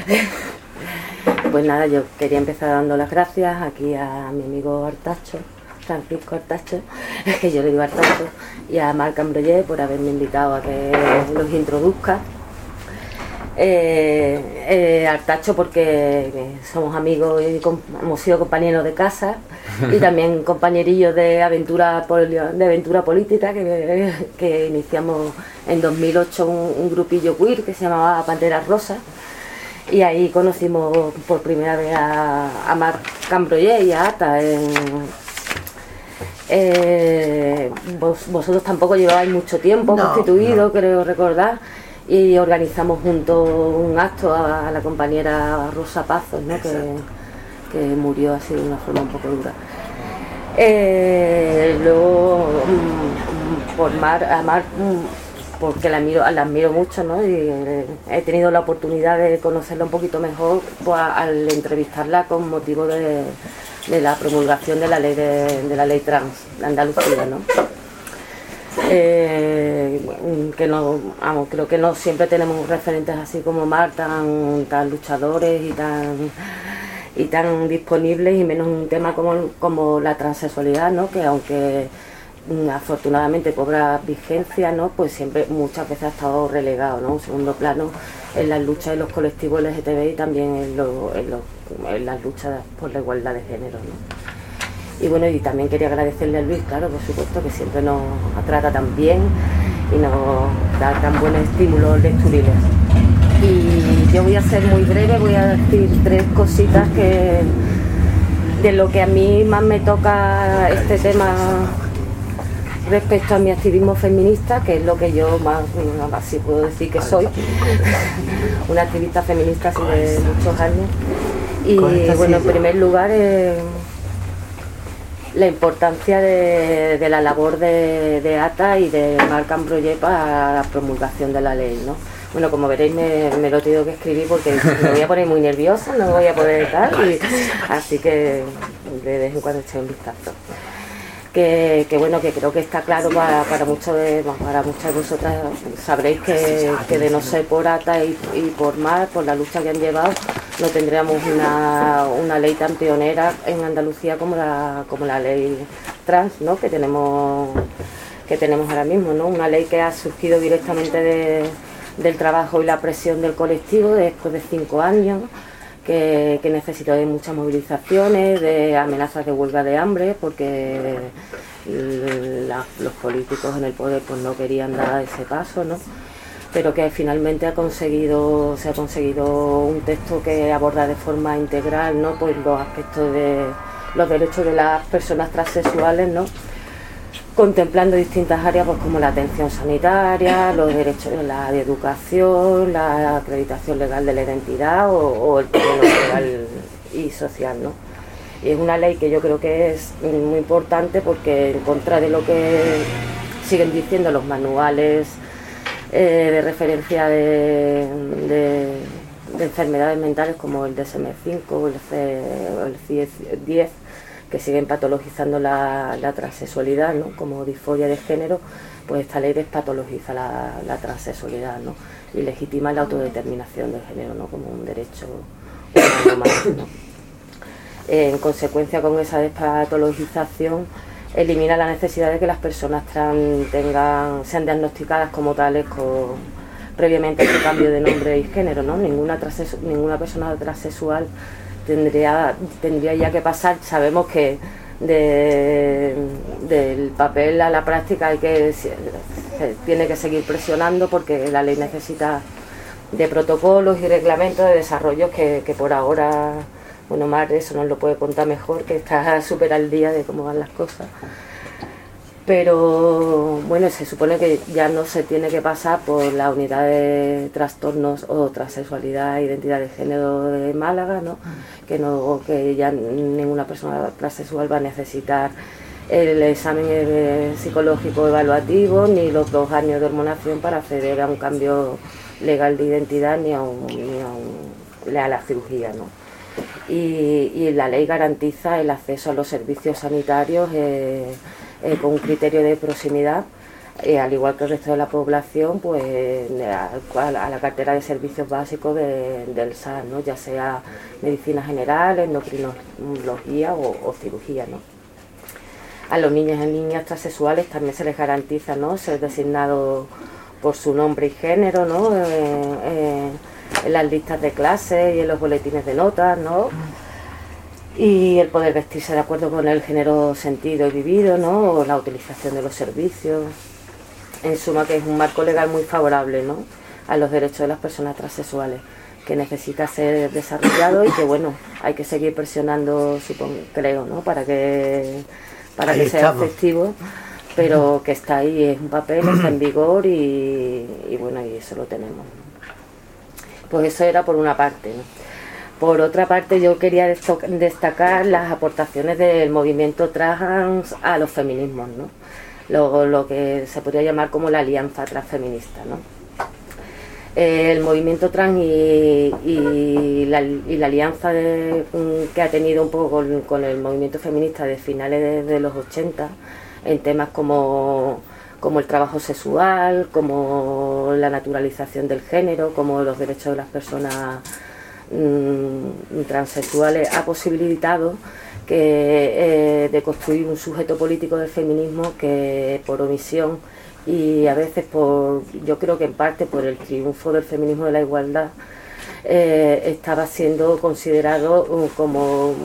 Pues nada, yo quería empezar dando las gracias aquí a mi amigo Artacho, Francisco Artacho, que yo le digo Artacho, y a Marc Ambroyer por haberme invitado a que los introduzca. Artacho porque somos amigos y hemos sido compañeros de casa y también compañerillos de aventura política que iniciamos en 2008 un grupillo queer que se llamaba Panteras Rosas, y ahí conocimos por primera vez a Marc Ambroyer y a Ata. Vosotros tampoco llevabais mucho tiempo constituido, creo recordar, y organizamos juntos un acto a la compañera Rosa Pazos, ¿no? que murió así de una forma un poco dura. Luego a Mar, porque la admiro mucho, ¿no? Y he tenido la oportunidad de conocerla un poquito mejor pues, al entrevistarla con motivo de la promulgación de la ley trans de Andalucía, ¿no? Que no, creo que no siempre tenemos referentes así como Mar tan luchadores y tan disponibles, y menos un tema como la transexualidad, ¿no? Que aunque afortunadamente cobra vigencia, ¿no? Pues siempre muchas veces ha estado relegado, ¿no? Un segundo plano en las luchas de los colectivos LGTBI y también en las luchas por la igualdad de género, ¿no? Y bueno, y también quería agradecerle a Luis, claro, por supuesto, que siempre nos trata tan bien y nos da tan buenos estímulos lecturiles. Y yo voy a ser muy breve, voy a decir 3 cositas de lo que a mí más me toca este tema respecto a mi activismo feminista, que es lo que yo más, así puedo decir que soy, una activista feminista así de muchos años. Y bueno, en primer lugar, la importancia de la labor de Ata y de Marc Ambroyer para la promulgación de la ley, ¿no? Bueno, como veréis me lo he tenido que escribir porque me voy a poner muy nerviosa, no voy a poder estar, así que de vez en cuando eché un vistazo. Que bueno, que creo que está claro para muchos de vosotras. Sabréis que de no ser por Ata y por Mar, por la lucha que han llevado, no tendríamos una ley tan pionera en Andalucía como la ley trans, ¿no? que tenemos ahora mismo, ¿no? Una ley que ha surgido directamente del trabajo y la presión del colectivo después de 5 años, que necesitó de muchas movilizaciones, de amenazas de huelga de hambre, porque los políticos en el poder pues no querían dar ese paso, ¿no? Pero que finalmente se ha conseguido un texto que aborda de forma integral, ¿no? Pues los aspectos de los derechos de las personas transexuales, ¿no? Contemplando distintas áreas pues como la atención sanitaria, los derechos de la educación, la acreditación legal de la identidad o el pleno legal y social, ¿no? Y es una ley que yo creo que es muy importante porque, en contra de lo que siguen diciendo los manuales de referencia de enfermedades mentales como el DSM-5 o el CIE-10, que siguen patologizando la transexualidad, ¿no? Como disforia de género, pues esta ley despatologiza la transexualidad, ¿no? Y legitima la autodeterminación del género, ¿no? Como un derecho humano más, ¿no? En consecuencia con esa despatologización, elimina la necesidad de que las personas trans sean diagnosticadas como tales previamente a su cambio de nombre y género, ¿no? Ninguna persona transexual tendría ya que pasar. Sabemos que del papel a la práctica se tiene que seguir presionando, porque la ley necesita de protocolos y reglamentos de desarrollos que por ahora, bueno, Mar eso nos lo puede contar mejor, que está súper al día de cómo van las cosas. Pero bueno, se supone que ya no se tiene que pasar por la unidad de trastornos o transexualidad e identidad de género de Málaga, ¿no? Que ya ninguna persona transexual va a necesitar el examen psicológico evaluativo ni los 2 años de hormonación para acceder a un cambio legal de identidad ni a la cirugía, ¿no? Y la ley garantiza el acceso a los servicios sanitarios con un criterio de proximidad al igual que el resto de la población, pues a la cartera de servicios básicos del SAR, ¿no? Ya sea medicina general, endocrinología o cirugía, ¿no? A los niños y niñas transexuales también se les garantiza, ¿no?, ser designados por su nombre y género, ¿no?, en las listas de clases y en los boletines de notas, ¿no?, y el poder vestirse de acuerdo con el género sentido y vivido, ¿no?, o la utilización de los servicios. En suma, que es un marco legal muy favorable, ¿no?, a los derechos de las personas transexuales, que necesita ser desarrollado y que, bueno, hay que seguir presionando, supongo, creo, ¿no?, para que sea efectivo, pero que está ahí, es un papel, está en vigor y bueno, y eso lo tenemos, ¿no? Pues eso era por una parte, ¿no? Por otra parte, yo quería destacar las aportaciones del movimiento trans a los feminismos, ¿no? Lo que se podría llamar como la alianza transfeminista, ¿no? El movimiento trans y la alianza que ha tenido un poco con el movimiento feminista de finales de los 80 en temas como el trabajo sexual, como la naturalización del género, como los derechos de las personas transexuales, ha posibilitado de construir un sujeto político del feminismo que por omisión y a veces yo creo que en parte por el triunfo del feminismo de la igualdad, estaba siendo considerado como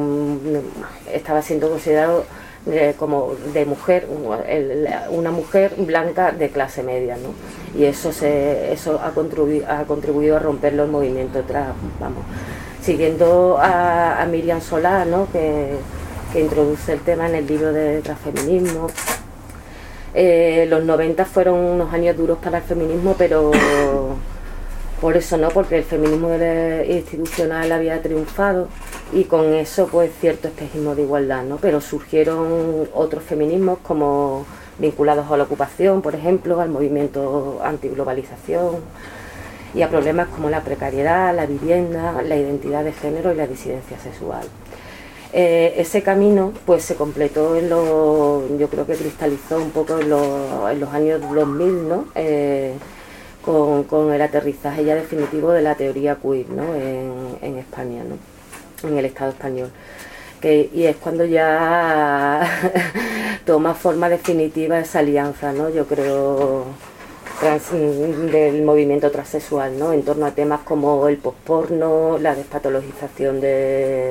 como de mujer, una mujer blanca de clase media, ¿no? Y eso ha contribuido a romper los movimientos trans, vamos. Siguiendo a Miriam Solá, ¿no?, que introduce el tema en el libro de transfeminismo. Los 90 fueron unos años duros para el feminismo, pero por eso, ¿no?, porque el feminismo institucional había triunfado y con eso pues cierto espejismo de igualdad, ¿no? Pero surgieron otros feminismos como vinculados a la ocupación, por ejemplo, al movimiento antiglobalización y a problemas como la precariedad, la vivienda, la identidad de género y la disidencia sexual. Ese camino pues se completó yo creo que cristalizó un poco en los años 2000, ¿no? Con el aterrizaje ya definitivo de la teoría queer, ¿no?, en España, ¿no?, en el Estado español. Y es cuando ya toma forma definitiva esa alianza, ¿no?, yo creo, del movimiento transexual, ¿no?, en torno a temas como el posporno, la despatologización de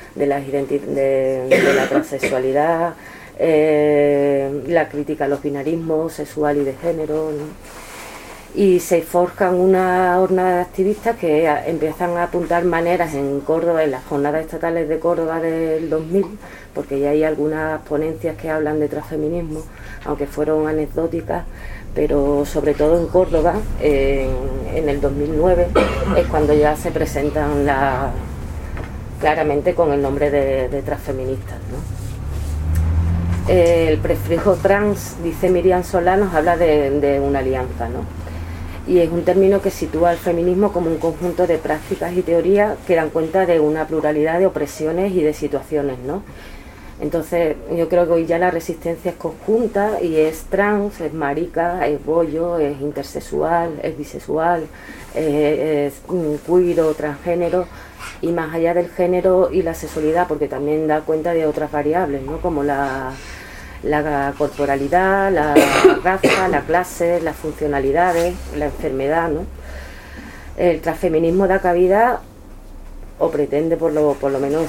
la transexualidad, la crítica a los binarismos sexual y de género, ¿no? Y se forjan una hornada de activistas que empiezan a apuntar maneras en Córdoba, en las jornadas estatales de Córdoba del 2000, porque ya hay algunas ponencias que hablan de transfeminismo, aunque fueron anecdóticas, pero sobre todo en Córdoba, en el 2009, es cuando ya se presentan claramente con el nombre de transfeministas, ¿no? El prefijo trans, dice Miriam Solá, nos habla de una alianza, ¿no? Y es un término que sitúa al feminismo como un conjunto de prácticas y teorías que dan cuenta de una pluralidad de opresiones y de situaciones, ¿no? Entonces yo creo que hoy ya la resistencia es conjunta y es trans, es marica, es bollo, es intersexual, es bisexual, es queer o transgénero, y más allá del género y la sexualidad, porque también da cuenta de otras variables, ¿no?, como la corporalidad, la raza, la clase, las funcionalidades, la enfermedad, ¿no? El transfeminismo da cabida, o pretende por lo menos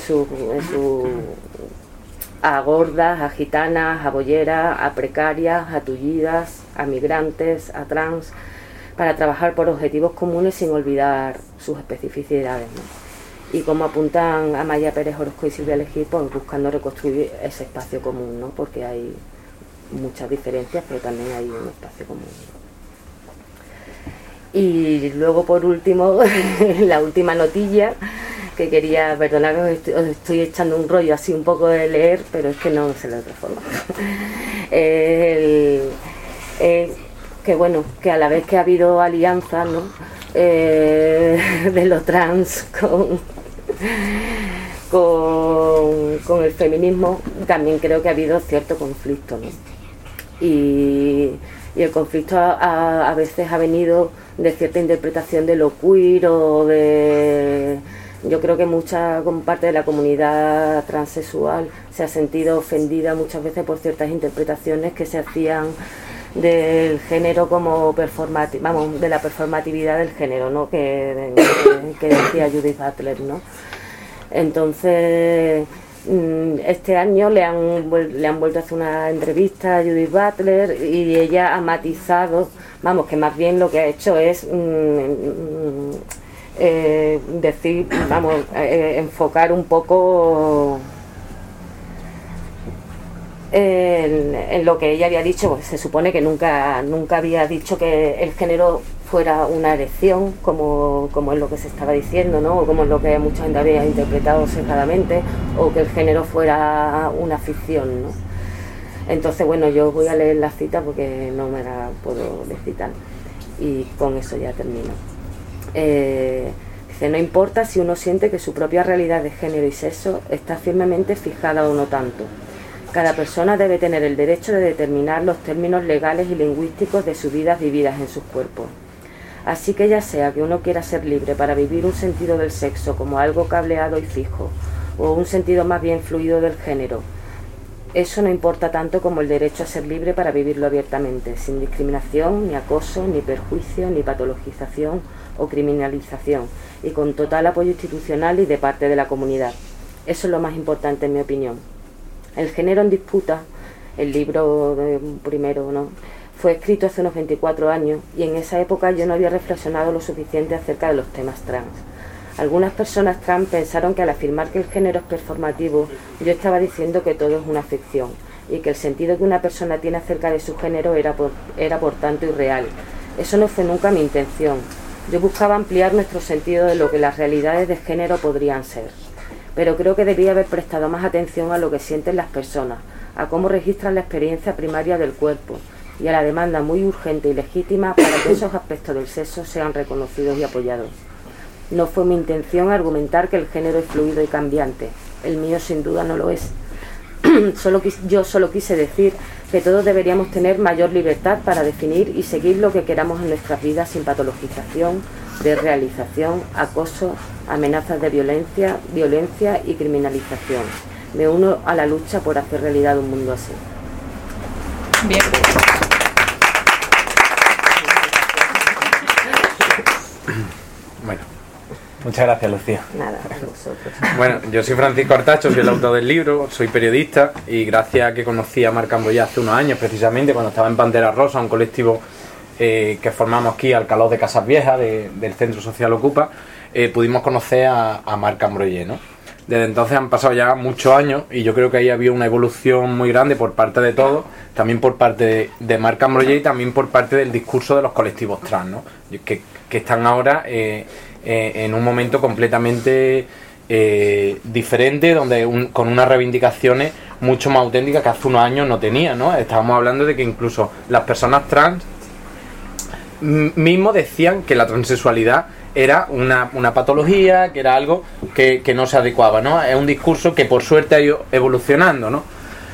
a gordas, a gitanas, a bolleras, a precarias, a tullidas, a migrantes, a trans, para trabajar por objetivos comunes sin olvidar sus especificidades, ¿no? Y como apuntan Amaya Pérez Orozco y Silvia Legit, pues buscando reconstruir ese espacio común, ¿no?, porque hay muchas diferencias, pero también hay un espacio común. Y luego, por último, la última notilla que quería, perdonad que os estoy echando un rollo así un poco de leer, pero es que no sé de otra forma. Que bueno, que a la vez que ha habido alianzas, ¿no?, de los trans con el feminismo, también creo que ha habido cierto conflicto, ¿no? Y Y el conflicto a veces ha venido de cierta interpretación de lo queer o de... Yo creo que mucha parte de la comunidad transexual se ha sentido ofendida muchas veces por ciertas interpretaciones que se hacían del género como de la performatividad del género, ¿no? que decía Judith Butler, ¿no? Entonces, este año le han vuelto a hacer una entrevista a Judith Butler y ella ha matizado, que más bien lo que ha hecho es decir, enfocar un poco en lo que ella había dicho, porque se supone que nunca había dicho que el género fuera una elección, como es lo que se estaba diciendo, ¿no? O como es lo que mucha gente había interpretado sesgadamente, o que el género fuera una ficción, ¿no? Entonces, bueno, yo voy a leer la cita porque no me la puedo recitar y con eso ya termino. Dice: no importa si uno siente que su propia realidad de género y sexo está firmemente fijada o no tanto. Cada persona debe tener el derecho de determinar los términos legales y lingüísticos de sus vidas vividas en sus cuerpos. Así que ya sea que uno quiera ser libre para vivir un sentido del sexo como algo cableado y fijo, o un sentido más bien fluido del género, eso no importa tanto como el derecho a ser libre para vivirlo abiertamente, sin discriminación, ni acoso, ni perjuicio, ni patologización o criminalización, y con total apoyo institucional y de parte de la comunidad. Eso es lo más importante, en mi opinión. El género en disputa, el libro primero, ¿no?, fue escrito hace unos 24 años y en esa época yo no había reflexionado lo suficiente acerca de los temas trans. Algunas personas trans pensaron que al afirmar que el género es performativo, yo estaba diciendo que todo es una ficción y que el sentido que una persona tiene acerca de su género era por tanto irreal. Eso no fue nunca mi intención. Yo buscaba ampliar nuestro sentido de lo que las realidades de género podrían ser. Pero creo que debía haber prestado más atención a lo que sienten las personas, a cómo registran la experiencia primaria del cuerpo y a la demanda muy urgente y legítima para que esos aspectos del sexo sean reconocidos y apoyados. No fue mi intención argumentar que el género es fluido y cambiante. El mío sin duda no lo es. Yo solo quise decir que todos deberíamos tener mayor libertad para definir y seguir lo que queramos en nuestras vidas sin patologización, desrealización, acoso, amenazas de violencia y criminalización. Me uno a la lucha por hacer realidad un mundo así. Bien. Bueno, muchas gracias, Lucía. Nada, a vosotros. Bueno, yo soy Francisco Artacho, soy el autor del libro, soy periodista y gracias a que conocí a Marc Ambroyé hace unos años, precisamente cuando estaba en Pantera Rosa, un colectivo que formamos aquí al calor de Casas Viejas, del Centro Social Ocupa, pudimos conocer a Marc Ambroyé, ¿no? Desde entonces han pasado ya muchos años y yo creo que ahí había una evolución muy grande por parte de todos, también por parte de Marc Ambroyé y también por parte del discurso de los colectivos trans, ¿no? Que están ahora en un momento completamente diferente, donde con unas reivindicaciones mucho más auténticas que hace unos años no tenía, ¿no? Estábamos hablando de que incluso las personas trans mismos decían que la transexualidad era una patología, que era algo que no se adecuaba, ¿no? Es un discurso que por suerte ha ido evolucionando, ¿no?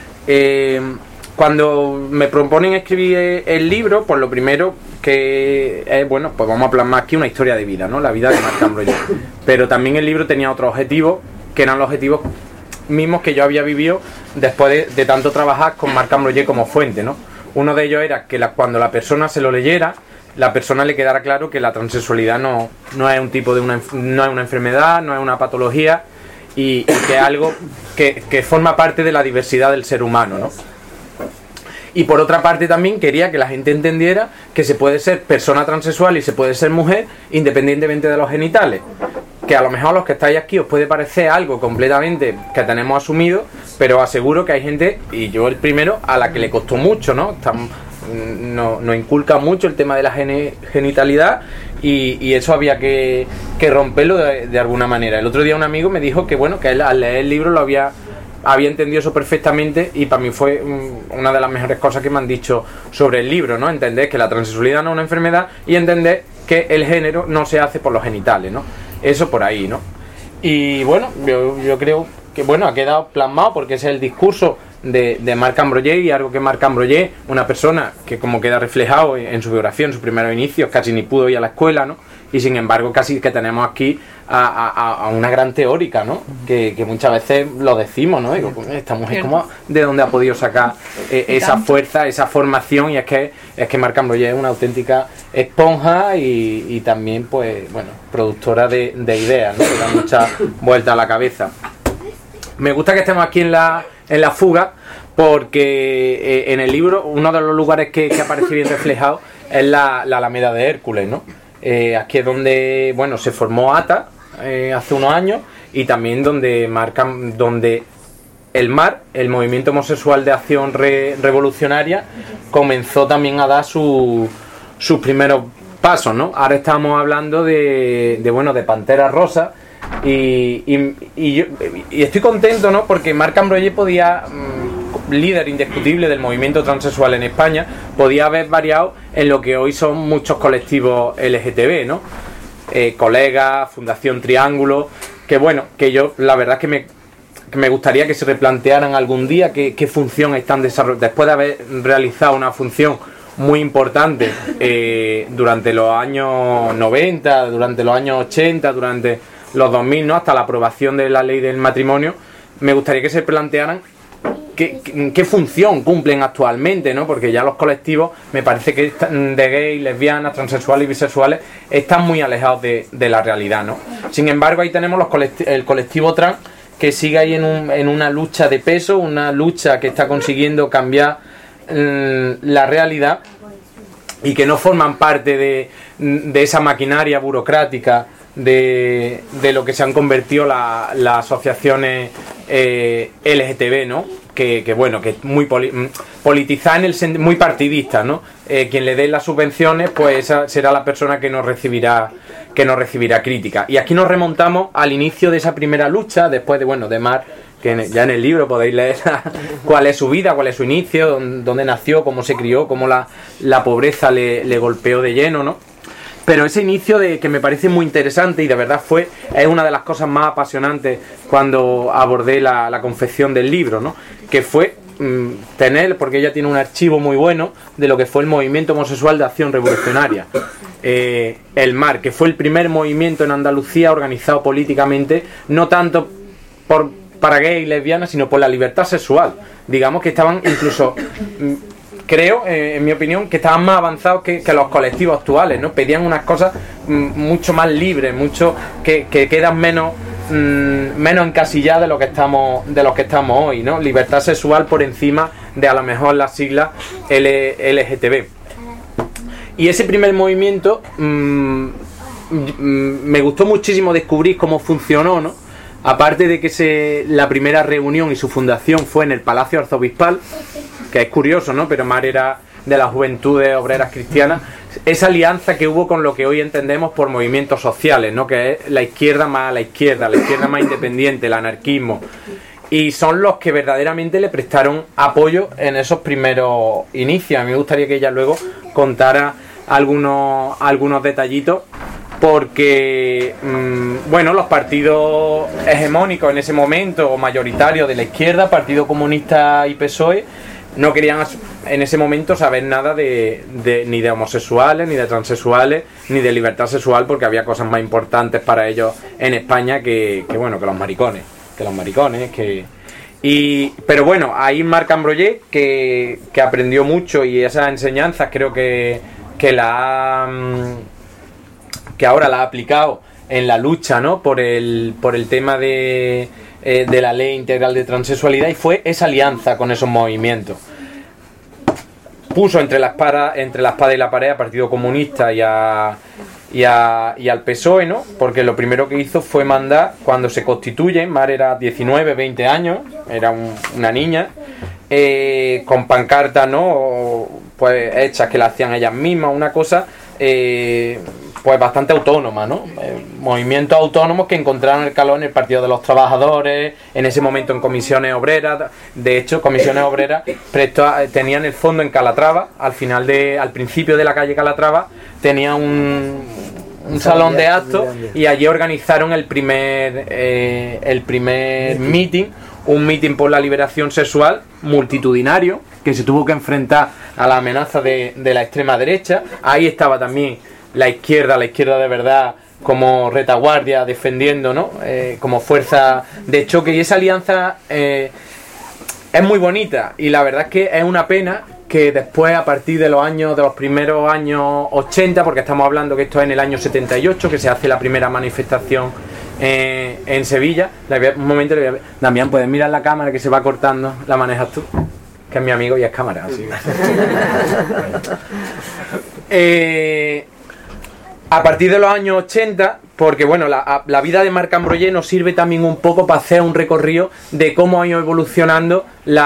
Cuando me proponen escribir el libro, pues lo primero que es, bueno, pues vamos a plasmar aquí una historia de vida, ¿no? La vida de Marc Ambroyé. Pero también el libro tenía otros objetivos, que eran los objetivos mismos que yo había vivido después de tanto trabajar con Marc Ambroyé como fuente, ¿no? Uno de ellos era que cuando la persona se lo leyera, la persona le quedara claro que la transexualidad no es un tipo de no es una enfermedad, no es una patología y que es algo que forma parte de la diversidad del ser humano, ¿no? Y por otra parte también quería que la gente entendiera que se puede ser persona transexual y se puede ser mujer independientemente de los genitales. Que a lo mejor a los que estáis aquí os puede parecer algo completamente que tenemos asumido, pero os aseguro que hay gente, y yo el primero, a la que le costó mucho, ¿no? Nos inculca mucho el tema de la genitalidad y eso había que romperlo de alguna manera. El otro día un amigo me dijo que bueno, que él al leer el libro lo había entendido eso perfectamente y para mí fue una de las mejores cosas que me han dicho sobre el libro, ¿no? Entender que la transexualidad no es una enfermedad y entender que el género no se hace por los genitales, ¿no? Eso por ahí, ¿no? Y bueno, yo creo que bueno, ha quedado plasmado porque ese es el discurso de Marc Ambroyer, y algo que Marc Ambroyer, una persona que, como queda reflejado en su biografía, en sus primeros inicios, casi ni pudo ir a la escuela, ¿no? Y sin embargo casi que tenemos aquí a una gran teórica, ¿no? Que muchas veces lo decimos, ¿no? Digo, pues esta mujer, ¿cómo, de dónde ha podido sacar esa fuerza, esa formación? Y es que Marc Ambroyer es una auténtica esponja y también, pues, bueno, productora de ideas, ¿no? Que da muchas vueltas a la cabeza. Me gusta que estemos aquí en la fuga, porque en el libro uno de los lugares que aparece bien reflejado es la Alameda de Hércules, ¿no? Aquí es donde, bueno, se formó ATA hace unos años, y también donde el movimiento homosexual de acción revolucionaria, comenzó también a dar sus primeros pasos, ¿no? Ahora estamos hablando de Pantera Rosa, y estoy contento, ¿no? Porque Marc Ambroyer podía, líder indiscutible del movimiento transexual en España, podía haber variado en lo que hoy son muchos colectivos LGTB, ¿no? Colegas, Fundación Triángulo, que bueno, que yo la verdad es que me gustaría que se replantearan algún día qué función están desarrollando, después de haber realizado una función muy importante durante los años 90, durante los años 80, durante los 2000, ¿no? Hasta la aprobación de la ley del matrimonio. Me gustaría que se plantearan qué función cumplen actualmente, ¿no? Porque ya los colectivos, me parece que de gays, lesbianas, transexuales y bisexuales están muy alejados de la realidad, ¿no? Sin embargo, ahí tenemos el colectivo trans, que sigue ahí en una lucha de peso, una lucha que está consiguiendo cambiar la realidad, y que no forman parte de esa maquinaria burocrática de lo que se han convertido las asociaciones LGTB, ¿no? Que bueno, que es muy politizada, muy partidista, ¿no? Quien le dé las subvenciones, pues esa será la persona que nos recibirá crítica. Y aquí nos remontamos al inicio de esa primera lucha, después de Marc, que ya en el libro podéis leer cuál es su vida, cuál es su inicio, dónde nació, cómo se crió, cómo la pobreza le golpeó de lleno, ¿no? Pero ese inicio que me parece muy interesante, y de verdad es una de las cosas más apasionantes cuando abordé la confección del libro, ¿no? Que fue tener, porque ella tiene un archivo muy bueno de lo que fue el movimiento homosexual de acción revolucionaria. El MAR, que fue el primer movimiento en Andalucía organizado políticamente, no tanto para gays y lesbianas, sino por la libertad sexual. Digamos que estaban incluso... creo, en mi opinión, que estaban más avanzados que los colectivos actuales, ¿no? Pedían unas cosas mucho más libres, mucho que quedan menos encasilladas de lo que estamos hoy, ¿no? Libertad sexual por encima de a lo mejor las siglas LGTB. Y ese primer movimiento me gustó muchísimo descubrir cómo funcionó, ¿no? Aparte de que la primera reunión y su fundación fue en el Palacio Arzobispal, que es curioso, ¿no? Pero Mar era de las Juventudes Obreras Cristianas, esa alianza que hubo con lo que hoy entendemos por movimientos sociales, ¿no? Que es la izquierda más independiente, el anarquismo. Y son los que verdaderamente le prestaron apoyo en esos primeros inicios. A mí me gustaría que ella luego contara algunos detallitos, porque los partidos hegemónicos en ese momento, o mayoritarios de la izquierda, Partido Comunista y PSOE, no querían en ese momento saber nada ni de homosexuales, ni de transexuales, ni de libertad sexual, porque había cosas más importantes para ellos en España que los maricones. Pero bueno, ahí Marc Ambroyer, que aprendió mucho, y esas enseñanzas creo que ahora la ha aplicado en la lucha, ¿no? por el tema de la ley integral de transexualidad, y fue esa alianza con esos movimientos. Puso entre la espada y la pared al Partido Comunista y al PSOE, ¿no? Porque lo primero que hizo fue mandar, cuando se constituyen, Mar era 19, 20 años, era una niña, con pancartas, ¿no? Pues hechas que la hacían ellas mismas, una cosa pues bastante autónoma, ¿no? Movimientos autónomos que encontraron el calor en el Partido de los Trabajadores, en ese momento en Comisiones Obreras. De hecho, Comisiones Obreras tenían el fondo en Calatrava, al principio de la calle Calatrava, tenía un salón de actos, y allí organizaron el primer meeting, un mitin por la liberación sexual multitudinario que se tuvo que enfrentar a la amenaza de la extrema derecha. Ahí estaba también la izquierda de verdad, como retaguardia, defendiendo, ¿no? Como fuerza de choque. Y esa alianza es muy bonita, y la verdad es que es una pena que después, a partir de los primeros años 80, porque estamos hablando que esto es en el año 78, que se hace la primera manifestación en Sevilla. Un momento, Damián, ¿puedes mirar la cámara que se va cortando? ¿La manejas tú? Que es mi amigo y es cámara, así. A partir de los años 80, porque bueno, la vida de Marc Ambroyer nos sirve también un poco para hacer un recorrido de cómo ha ido evolucionando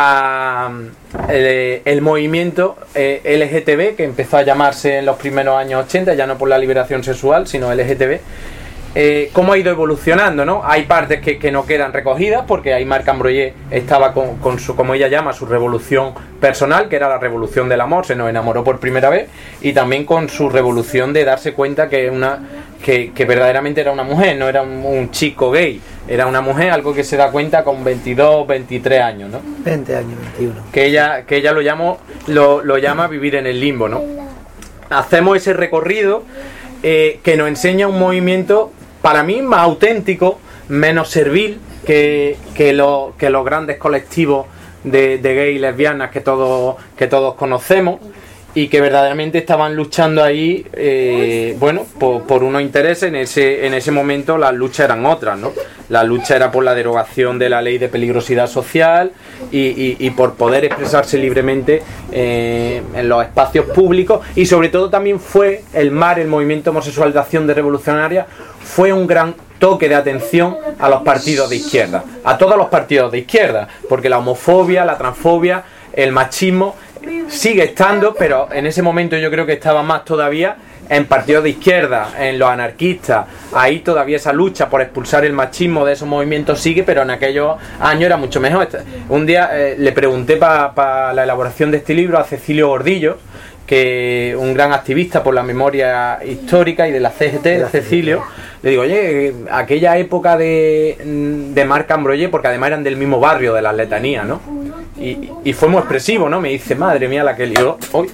el movimiento LGTB, que empezó a llamarse en los primeros años 80, ya no por la liberación sexual, sino LGTB. Cómo ha ido evolucionando, ¿no? Hay partes que no quedan recogidas, porque ahí Marc Ambroyer estaba con su, como ella llama, su revolución personal, que era la revolución del amor, se nos enamoró por primera vez, y también con su revolución de darse cuenta que verdaderamente era una mujer, no era un chico gay, era una mujer, algo que se da cuenta con 22, 23 años, ¿no? 20 años, 21. Que ella lo llama vivir en el limbo, ¿no? Hacemos ese recorrido que nos enseña un movimiento, para mí, más auténtico, menos servil que los grandes colectivos de gays y lesbianas que todos conocemos, y que verdaderamente estaban luchando ahí, por unos intereses. En ese momento las luchas eran otras, ¿no? La lucha era por la derogación de la ley de peligrosidad social y por poder expresarse libremente en los espacios públicos, y sobre todo también fue el movimiento homosexual de acción de revolucionaria, fue un gran toque de atención a los partidos de izquierda, a todos los partidos de izquierda, porque la homofobia, la transfobia, el machismo sigue estando, pero en ese momento yo creo que estaba más todavía en partidos de izquierda, en los anarquistas. Ahí todavía esa lucha por expulsar el machismo de esos movimientos sigue, pero en aquellos años era mucho mejor. Un día le pregunté para la elaboración de este libro a Cecilio Gordillo, que un gran activista por la memoria histórica y de la CGT, de Cecilio. Le digo, oye, aquella época de Marc Ambroyer, porque además eran del mismo barrio, de las Letanías, ¿no? Y fue muy expresivo, ¿no? Me dice, madre mía, la que lió. ¡Uy!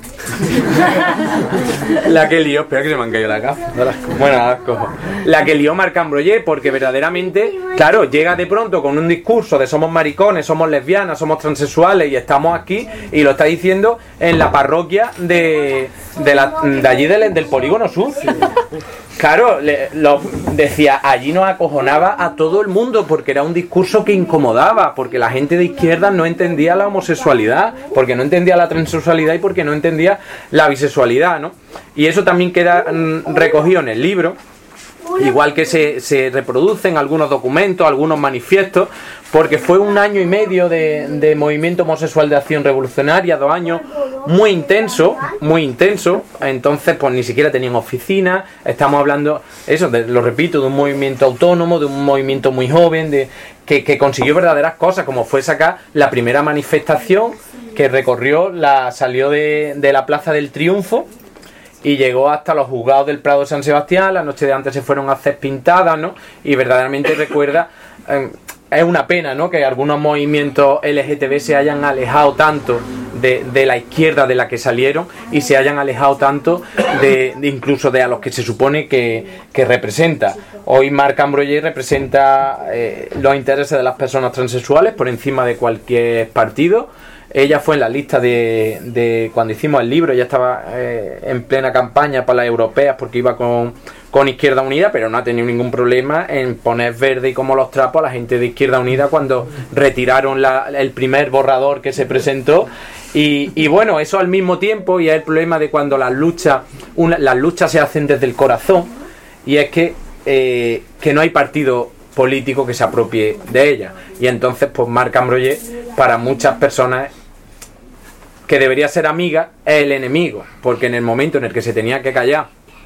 La que lió, espera que se me han caído la gafa. Bueno, las cojo. La que lió Marc Ambroyer, porque verdaderamente, claro, llega de pronto con un discurso de somos maricones, somos lesbianas, somos transexuales y estamos aquí, y lo está diciendo en la parroquia de allí del Polígono Sur. Claro, decía, allí nos acojonaba a todo el mundo, porque era un discurso que incomodaba, porque la gente de izquierda no entendía la homosexualidad, porque no entendía la transexualidad y porque no entendía la bisexualidad, ¿no? Y eso también queda recogido en el libro, igual que se reproducen algunos documentos, algunos manifiestos, porque fue un año y medio de movimiento homosexual de acción revolucionaria, 2 años, muy intenso, entonces pues ni siquiera tenían oficina, estamos hablando, lo repito, de un movimiento autónomo, de un movimiento muy joven, que consiguió verdaderas cosas, como fue sacar la primera manifestación que salió de la Plaza del Triunfo, y llegó hasta los juzgados del Prado de San Sebastián. La noche de antes se fueron a hacer pintadas, ¿no? Y verdaderamente recuerda, es una pena, ¿no?, que algunos movimientos LGTB se hayan alejado tanto de la izquierda de la que salieron, y se hayan alejado tanto de incluso de a los que se supone que representa. Hoy Marc Ambroyer representa los intereses de las personas transexuales por encima de cualquier partido. Ella fue en la lista de cuando hicimos el libro, ella estaba en plena campaña para las europeas porque iba con Izquierda Unida, pero no ha tenido ningún problema en poner verde y como los trapos a la gente de Izquierda Unida cuando retiraron el primer borrador que se presentó. Y bueno, eso al mismo tiempo, y es el problema de cuando las luchas se hacen desde el corazón, y es que no hay partido político que se apropie de ella. Y entonces pues Marc Ambroyer, para muchas personas que debería ser amiga, es el enemigo, porque en el momento en el que se tenía que callar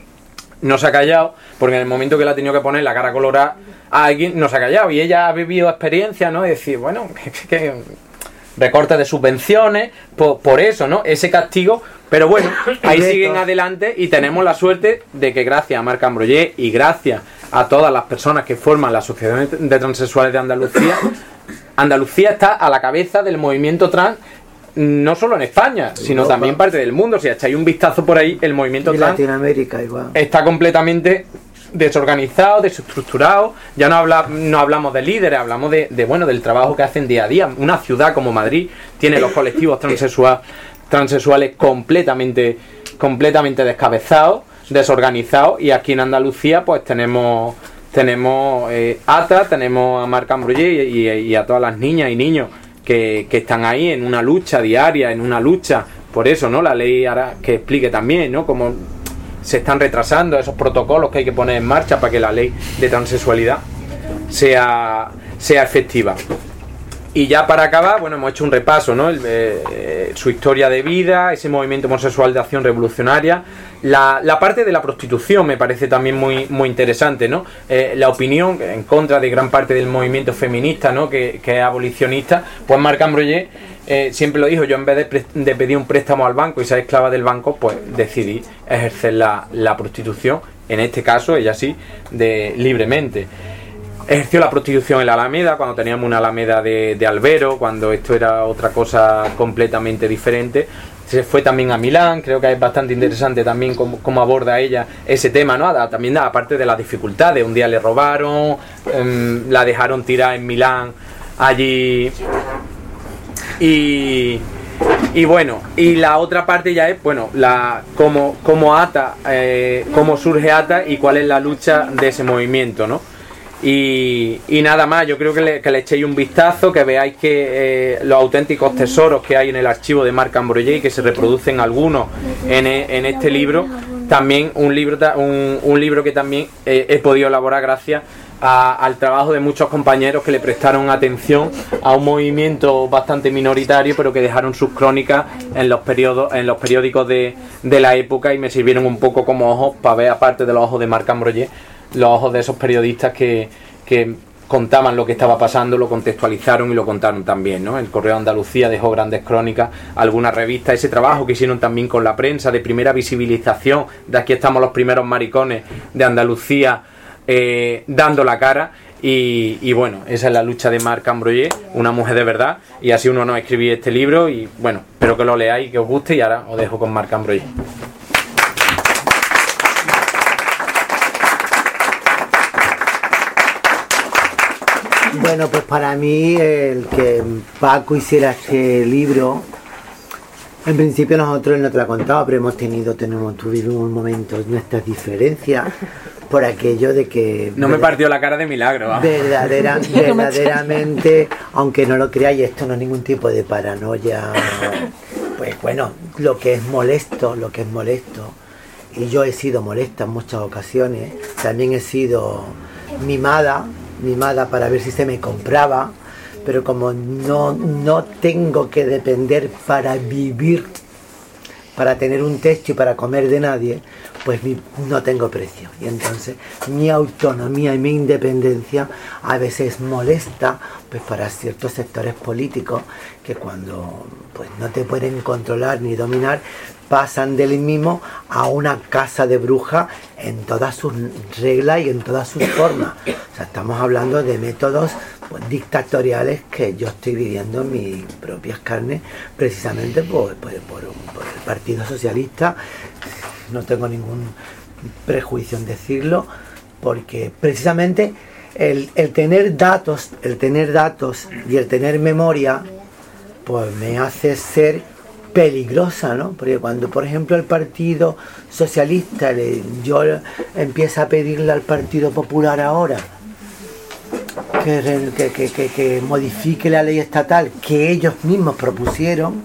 no se ha callado, porque en el momento que le ha tenido que poner la cara colorada a alguien no se ha callado, y ella ha vivido experiencias, ¿no? Y decir, bueno, que recortes de subvenciones por eso, ¿no? Ese castigo, pero bueno, ahí siguen adelante, y tenemos la suerte de que gracias a Marc Ambroyer y gracias a todas las personas que forman la Asociación de Transexuales de Andalucía, Andalucía está a la cabeza del movimiento trans, no solo en España, sino Europa. también parte del mundo. Si echáis un vistazo por ahí, el movimiento Y trans Latinoamérica igual. está completamente desorganizado, desestructurado. Ya no hablamos de líderes, hablamos bueno, del trabajo que hacen día a día. Una ciudad como Madrid tiene los colectivos transexuales completamente descabezados, desorganizados, y aquí en Andalucía pues tenemos ATA, tenemos a Marc Ambroyer y a todas las niñas y niños que están ahí en una lucha diaria, en una lucha. Por eso, ¿no? La ley hará que explique también, ¿no? Cómo se están retrasando esos protocolos que hay que poner en marcha para que la ley de transexualidad sea efectiva. Y ya para acabar, bueno, hemos hecho un repaso, ¿no? Su historia de vida, ese movimiento homosexual de acción revolucionaria, la parte de la prostitución me parece también muy interesante, ¿no? La opinión en contra de gran parte del movimiento feminista, ¿no? Que es abolicionista. Pues Marc Ambroyer siempre lo dijo: yo en vez de pedir un préstamo al banco y ser esclava del banco, pues decidí ejercer la prostitución, en este caso ella sí, libremente. Ejerció la prostitución en la Alameda, cuando teníamos una Alameda de albero, cuando esto era otra cosa completamente diferente. Se fue también a Milán. Creo que es bastante interesante también cómo aborda ella ese tema, ¿no? También aparte de las dificultades, un día le robaron, la dejaron tirar en Milán allí, y bueno, y la otra parte ya es, bueno, cómo ATA, cómo surge ATA y cuál es la lucha de ese movimiento, ¿no? Y nada más, yo creo que le echéis un vistazo, que veáis que los auténticos tesoros que hay en el archivo de Marc Ambroyer, y que se reproducen algunos en este libro. También un libro que también he podido elaborar gracias al trabajo de muchos compañeros que le prestaron atención a un movimiento bastante minoritario, pero que dejaron sus crónicas en los periódicos de la época, y me sirvieron un poco como ojos para ver, aparte de los ojos de Marc Ambroyer, los ojos de esos periodistas que contaban lo que estaba pasando, lo contextualizaron y lo contaron también, ¿no? El Correo de Andalucía dejó grandes crónicas, algunas revistas, ese trabajo que hicieron también con la prensa de primera visibilización, de aquí estamos los primeros maricones de Andalucía, dando la cara. Y bueno, esa es la lucha de Marc Ambroyer, una mujer de verdad, y así uno nos escribí este libro. Y bueno, espero que lo leáis, que os guste, y ahora os dejo con Marc Ambroyer. Bueno, pues para mí el que Paco hiciera este libro, en principio nosotros, él no te lo ha contado, pero tuvimos un momento nuestras diferencias por aquello de que... No me partió la cara de milagro, ¿va? Verdaderamente, aunque no lo creáis, esto no es ningún tipo de paranoia. Pues bueno, lo que es molesto, y yo he sido molesta en muchas ocasiones, también he sido mimada para ver si se me compraba, pero como no tengo que depender para vivir, para tener un techo y para comer de nadie, pues no tengo precio. Y entonces mi autonomía y mi independencia a veces molesta, pues para ciertos sectores políticos que cuando pues no te pueden controlar ni dominar, pasan del mismo a una casa de brujas en todas sus reglas y en todas sus formas. O sea, estamos hablando de métodos pues, dictatoriales que yo estoy viviendo en mis propias carnes, precisamente por el Partido Socialista. No tengo ningún prejuicio en decirlo, porque precisamente el tener datos y el tener memoria, pues me hace ser peligrosa, ¿no? Porque cuando, por ejemplo, el Partido Socialista, yo empiezo a pedirle al Partido Popular ahora que modifique la ley estatal que ellos mismos propusieron,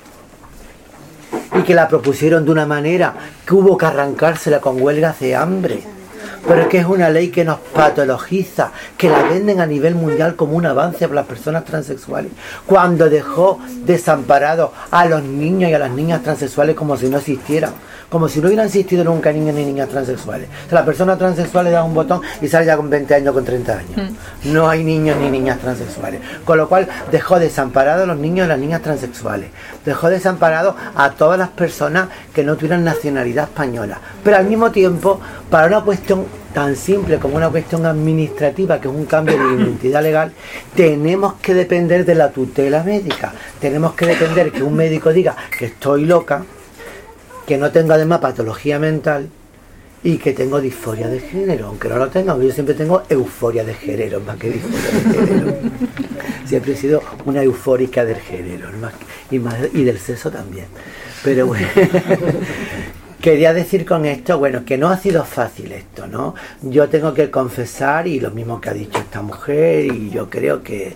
y que la propusieron de una manera que hubo que arrancársela con huelgas de hambre, pero que es una ley que nos patologiza, que la venden a nivel mundial como un avance para las personas transexuales, cuando dejó desamparados a los niños y a las niñas transexuales como si no existieran, como si no hubieran existido nunca niños ni niñas transexuales. O sea, la persona transexual le da un botón y sale ya con 20 años, con 30 años. No hay niños ni niñas transexuales. Con lo cual dejó desamparados a los niños y las niñas transexuales. Dejó desamparados a todas las personas que no tuvieran nacionalidad española. Pero al mismo tiempo, para una cuestión tan simple como una cuestión administrativa, que es un cambio de identidad legal, tenemos que depender de la tutela médica. Tenemos que depender que un médico diga que estoy loca, que no tengo además patología mental y que tengo disforia de género, aunque no lo tenga. Yo siempre tengo euforia de género, más que disforia de género. Siempre he sido una eufórica del género, y del sexo también. Pero bueno, quería decir con esto, bueno, que no ha sido fácil esto, ¿no? Yo tengo que confesar, y lo mismo que ha dicho esta mujer, y yo creo que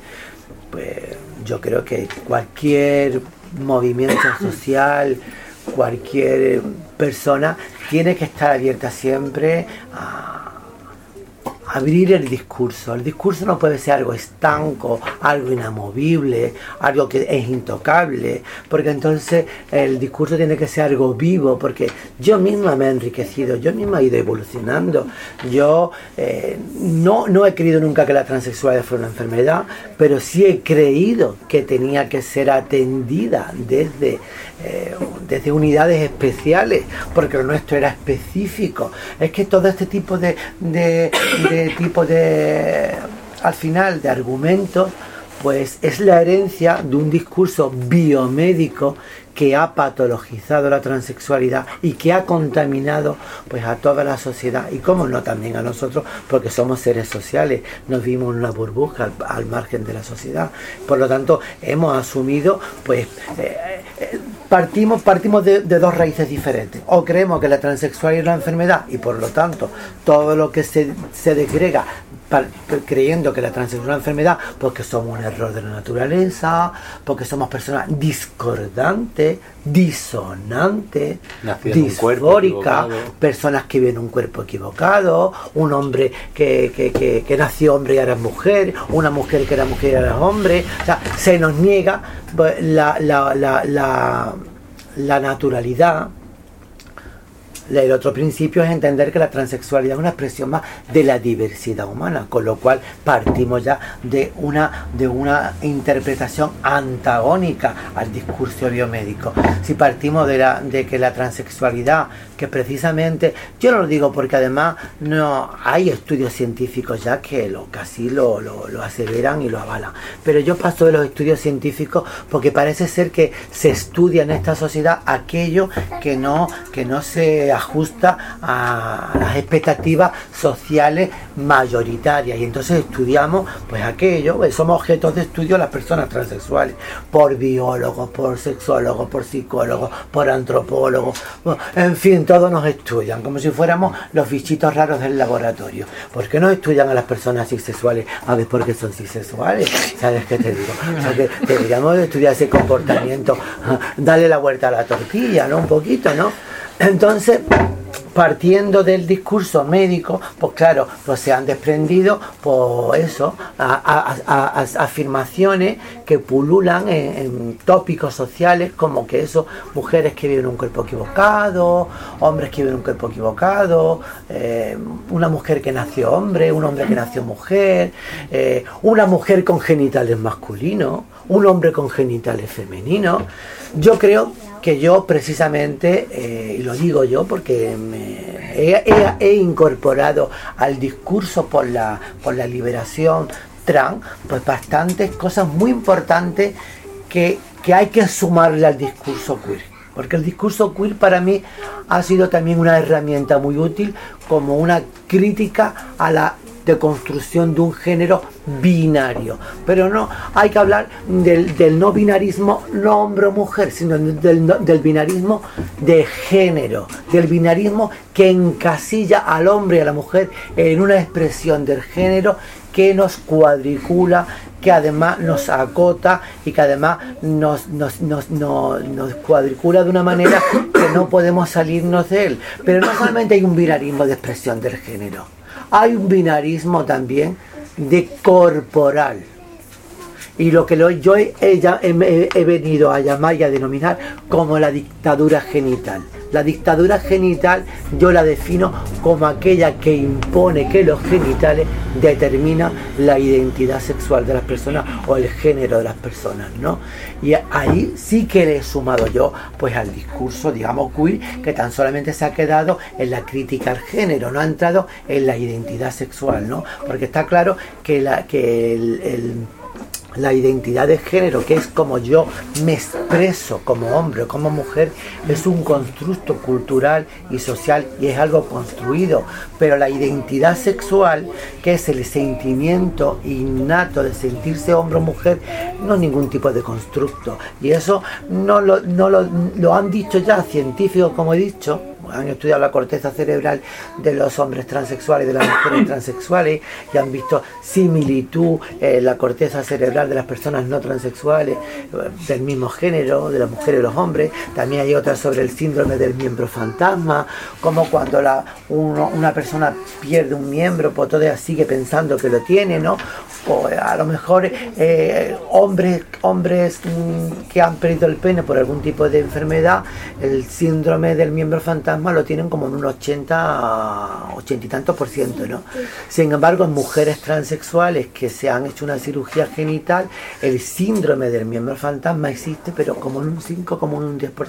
cualquier movimiento social, cualquier persona tiene que estar abierta siempre a abrir el discurso. El discurso no puede ser algo estanco, algo inamovible, algo que es intocable, porque entonces el discurso tiene que ser algo vivo, porque yo misma me he enriquecido, yo misma he ido evolucionando. Yo no he creído nunca que la transexualidad fuera una enfermedad, pero sí he creído que tenía que ser atendida desde unidades especiales, porque lo nuestro era específico. Es que todo este tipo de al final de argumentos, pues es la herencia de un discurso biomédico que ha patologizado la transexualidad y que ha contaminado pues a toda la sociedad, y cómo no también a nosotros, porque somos seres sociales, nos vimos en una burbuja al margen de la sociedad. Por lo tanto, hemos asumido pues partimos de dos raíces diferentes. O creemos que la transexualidad es una enfermedad y por lo tanto todo lo que se desgrega creyendo que la transexualidad es una enfermedad, porque somos un error de la naturaleza, porque somos personas discordantes, disonantes, disfóricas, personas que viven un cuerpo equivocado, un hombre que nació hombre y ahora es mujer, una mujer que era mujer y ahora es hombre. O sea, se nos niega la naturalidad. El otro principio es entender que la transexualidad es una expresión más de la diversidad humana, con lo cual partimos ya de una interpretación antagónica al discurso biomédico. Si partimos de que la transexualidad, que precisamente, yo no lo digo porque además no hay estudios científicos ya que casi lo aseveran y lo avalan, pero yo paso de los estudios científicos porque parece ser que se estudia en esta sociedad aquello que no se ajusta a las expectativas sociales mayoritarias, y entonces estudiamos pues aquello, pues somos objetos de estudio las personas transexuales, por biólogos, por sexólogos, por psicólogos, por antropólogos, en fin, todos nos estudian como si fuéramos los bichitos raros del laboratorio. ¿Por qué no estudian a las personas cisexuales? A ver, porque son cisexuales, ¿sabes qué te digo? O sea, que deberíamos de estudiar ese comportamiento, darle la vuelta a la tortilla, ¿no? Un poquito, ¿no? Entonces, partiendo del discurso médico, pues claro, pues se han desprendido pues eso, afirmaciones que pululan en tópicos sociales, como que eso, mujeres que viven un cuerpo equivocado, hombres que viven un cuerpo equivocado, una mujer que nació hombre, un hombre que nació mujer, una mujer con genitales masculinos, un hombre con genitales femeninos. Yo creo que yo precisamente, y lo digo yo porque he incorporado al discurso por la liberación trans, pues bastantes cosas muy importantes que hay que sumarle al discurso queer. Porque el discurso queer para mí ha sido también una herramienta muy útil como una crítica a la deconstrucción de un género binario. Pero no hay que hablar del no binarismo no hombre o mujer, sino del binarismo de género, del binarismo que encasilla al hombre y a la mujer en una expresión del género que nos cuadricula, que además nos acota y que además nos cuadricula de una manera que no podemos salirnos de él. Pero no solamente hay un binarismo de expresión del género, hay un binarismo también de corporal. y lo que yo he venido a llamar y a denominar como la dictadura genital. La dictadura genital yo la defino como aquella que impone que los genitales determinan la identidad sexual de las personas o el género de las personas, ¿no? Y ahí sí que le he sumado yo pues al discurso, digamos, queer, que tan solamente se ha quedado en la crítica al género, no ha entrado en la identidad sexual, ¿no? Porque está claro que la identidad de género, que es como yo me expreso como hombre o como mujer, es un constructo cultural y social y es algo construido, pero la identidad sexual, que es el sentimiento innato de sentirse hombre o mujer, no es ningún tipo de constructo, y eso no lo han dicho ya científicos, como he dicho. Han estudiado la corteza cerebral de los hombres transexuales y de las mujeres transexuales y han visto similitud en la corteza cerebral de las personas no transexuales del mismo género, de las mujeres y los hombres. También hay otras sobre el síndrome del miembro fantasma, como cuando una persona pierde un miembro, pues todavía sigue pensando que lo tiene, ¿no? O a lo mejor hombres que han perdido el pene por algún tipo de enfermedad, el síndrome del miembro fantasma lo tienen como en un 80 y tantos %, ¿no? Sin embargo, en mujeres transexuales que se han hecho una cirugía genital, el síndrome del miembro fantasma existe, pero como en un 5, como en un 10%.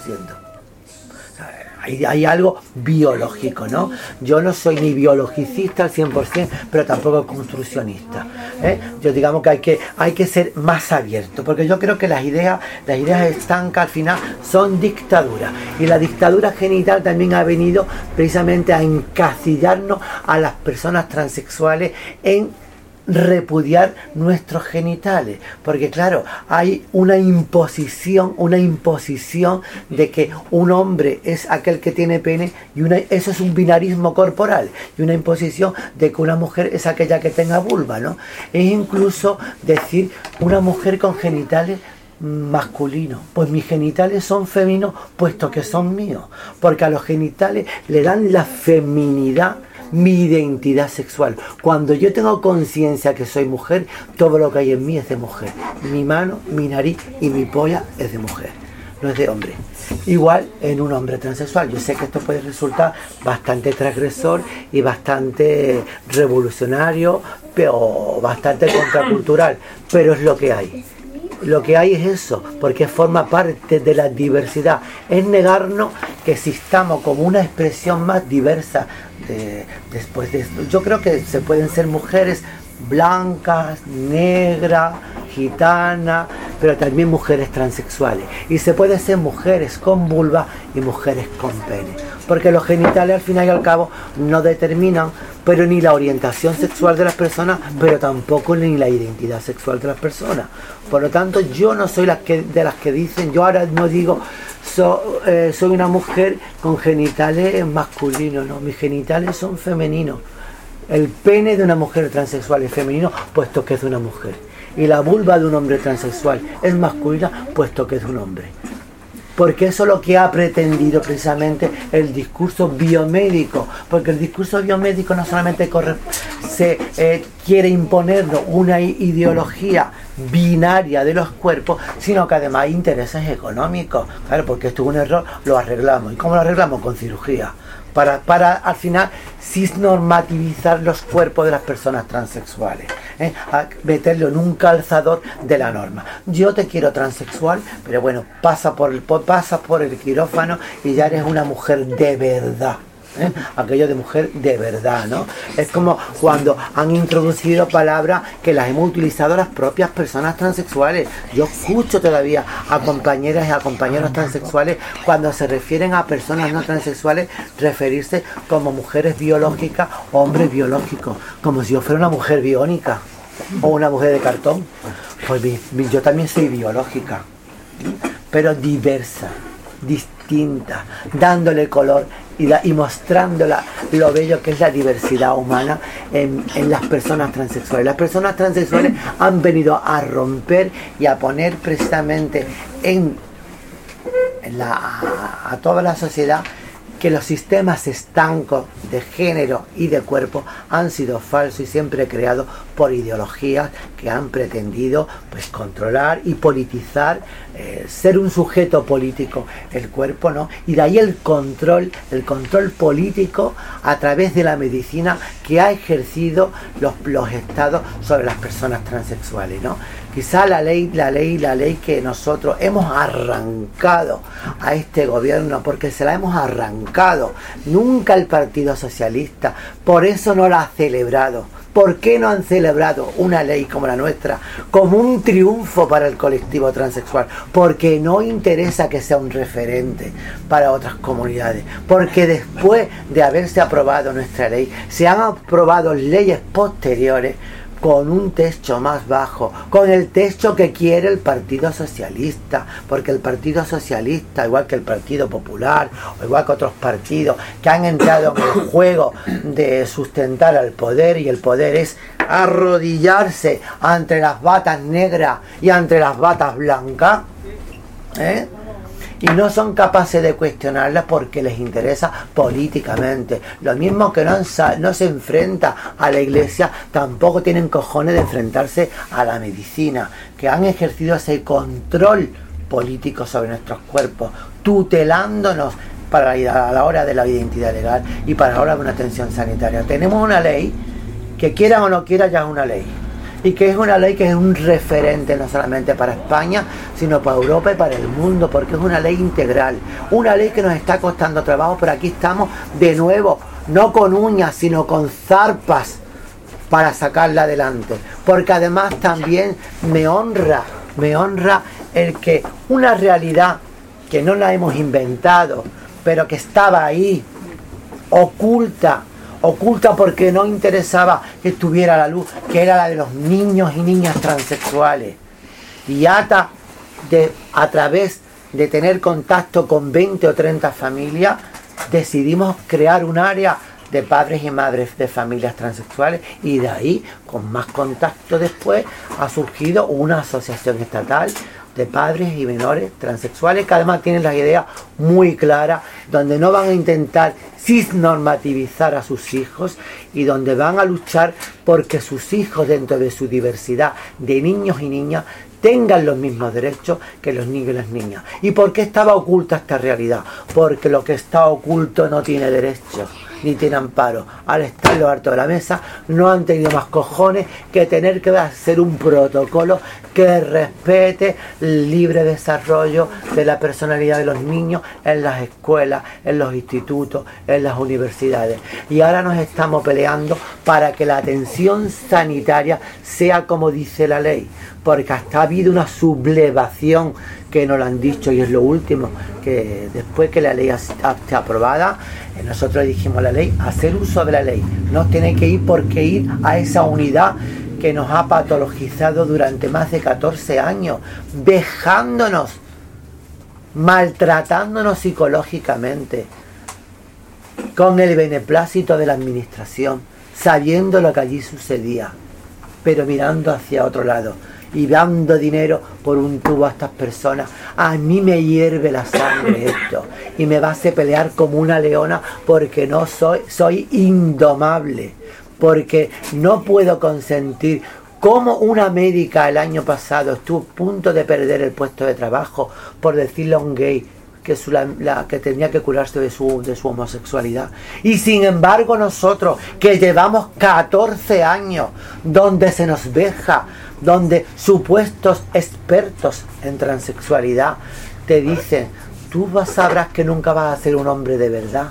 Hay algo biológico, ¿no? Yo no soy ni biologicista al 100%, pero tampoco construccionista, ¿eh? Yo digamos que hay que ser más abierto, porque yo creo que las ideas estancas al final son dictaduras, y la dictadura genital también ha venido precisamente a encasillarnos a las personas transexuales en repudiar nuestros genitales, porque claro, hay una imposición de que un hombre es aquel que tiene pene, y eso es un binarismo corporal, y una imposición de que una mujer es aquella que tenga vulva, ¿no? Es incluso decir una mujer con genitales masculinos, pues mis genitales son femeninos puesto que son míos, porque a los genitales le dan la feminidad, mi identidad sexual. Cuando yo tengo conciencia que soy mujer, todo lo que hay en mí es de mujer. Mi mano, mi nariz y mi polla es de mujer, no es de hombre. Igual en un hombre transexual. Yo sé que esto puede resultar bastante transgresor y bastante revolucionario, pero bastante contracultural, pero es lo que hay. Lo que hay es eso, porque forma parte de la diversidad. Es negarnos que existamos como una expresión más diversa después de esto. Yo creo que se pueden ser mujeres blancas, negras, gitanas, pero también mujeres transexuales. Y se puede ser mujeres con vulva y mujeres con pene. Porque los genitales al final y al cabo no determinan, pero ni la orientación sexual de las personas, pero tampoco ni la identidad sexual de las personas. Por lo tanto, yo no soy de las que dicen, yo ahora no digo soy una mujer con genitales masculinos, no, mis genitales son femeninos. El pene de una mujer transexual es femenino, puesto que es de una mujer. Y la vulva de un hombre transexual es masculina, puesto que es de un hombre. Porque eso es lo que ha pretendido precisamente el discurso biomédico. Porque el discurso biomédico no solamente quiere imponernos una ideología binaria de los cuerpos, sino que además hay intereses económicos. Claro, porque esto es un error, lo arreglamos. ¿Y cómo lo arreglamos? Con cirugía. Para al final cisnormativizar los cuerpos de las personas transexuales, a meterlo en un calzador de la norma. Yo te quiero transexual, pero bueno, pasas por el quirófano y ya eres una mujer de verdad. Aquello de mujer de verdad, ¿no? Es como cuando han introducido palabras que las hemos utilizado las propias personas transexuales. Yo escucho todavía a compañeras y a compañeros transexuales, cuando se refieren a personas no transexuales, referirse como mujeres biológicas o hombres biológicos, como si yo fuera una mujer biónica o una mujer de cartón. Pues yo también soy biológica, pero diversa, distinta, dándole color y mostrando lo bello que es la diversidad humana en las personas transexuales. Las personas transexuales han venido a romper y a poner precisamente a toda la sociedad que los sistemas estancos de género y de cuerpo han sido falsos y siempre creados por ideologías que han pretendido pues controlar y politizar, ser un sujeto político el cuerpo, ¿no? Y de ahí el control político a través de la medicina que ha ejercido los estados sobre las personas transexuales, ¿no? Quizá la ley que nosotros hemos arrancado a este gobierno, porque se la hemos arrancado, nunca el Partido Socialista, por eso no la ha celebrado. ¿Por qué no han celebrado una ley como la nuestra como un triunfo para el colectivo transexual? Porque no interesa que sea un referente para otras comunidades. Porque después de haberse aprobado nuestra ley, se han aprobado leyes posteriores con un techo más bajo, con el techo que quiere el Partido Socialista, porque el Partido Socialista, igual que el Partido Popular, o igual que otros partidos que han entrado en el juego de sustentar al poder, y el poder es arrodillarse ante las batas negras y ante las batas blancas, y no son capaces de cuestionarlas porque les interesa políticamente. Lo mismo que no se enfrenta a la Iglesia, tampoco tienen cojones de enfrentarse a la medicina, que han ejercido ese control político sobre nuestros cuerpos, tutelándonos a la hora de la identidad legal y para la hora de una atención sanitaria. Tenemos una ley que, quiera o no quiera, ya es una ley. Y que es una ley que es un referente no solamente para España, sino para Europa y para el mundo, porque es una ley integral, una ley que nos está costando trabajo, pero aquí estamos de nuevo, no con uñas, sino con zarpas para sacarla adelante, porque además también me honra el que una realidad que no la hemos inventado, pero que estaba ahí, oculta porque no interesaba que estuviera a la luz, que era la de los niños y niñas transexuales. Y ATA, a través de tener contacto con 20 o 30 familias, decidimos crear un área de padres y madres de familias transexuales, y de ahí, con más contacto después, ha surgido una asociación estatal de padres y menores transexuales, que además tienen las ideas muy claras, donde no van a intentar cisnormativizar a sus hijos, y donde van a luchar porque sus hijos, dentro de su diversidad de niños y niñas, tengan los mismos derechos que los niños y las niñas. ¿Y por qué estaba oculta esta realidad? Porque lo que está oculto no tiene derechos ni tiene amparo. Al estar en lo alto de la mesa, no han tenido más cojones que tener que hacer un protocolo que respete el libre desarrollo de la personalidad de los niños en las escuelas, en los institutos, en las universidades. Y ahora nos estamos peleando para que la atención sanitaria sea como dice la ley, porque hasta ha habido una sublevación que nos lo han dicho, y es lo último, que después que la ley esté aprobada, nosotros dijimos a la ley, hacer uso de la ley, no tiene que ir por qué ir a esa unidad que nos ha patologizado durante más de 14 años, dejándonos, maltratándonos psicológicamente, con el beneplácito de la administración, sabiendo lo que allí sucedía, pero mirando hacia otro lado y dando dinero por un tubo a estas personas. A mí me hierve la sangre esto, y me va a hacer pelear como una leona, porque no soy indomable, porque no puedo consentir como una médica el año pasado estuvo a punto de perder el puesto de trabajo por decirle a un gay que tenía que curarse de su homosexualidad. Y sin embargo nosotros, que llevamos 14 años donde se nos veja, donde supuestos expertos en transexualidad te dicen, tú sabrás que nunca vas a ser un hombre de verdad.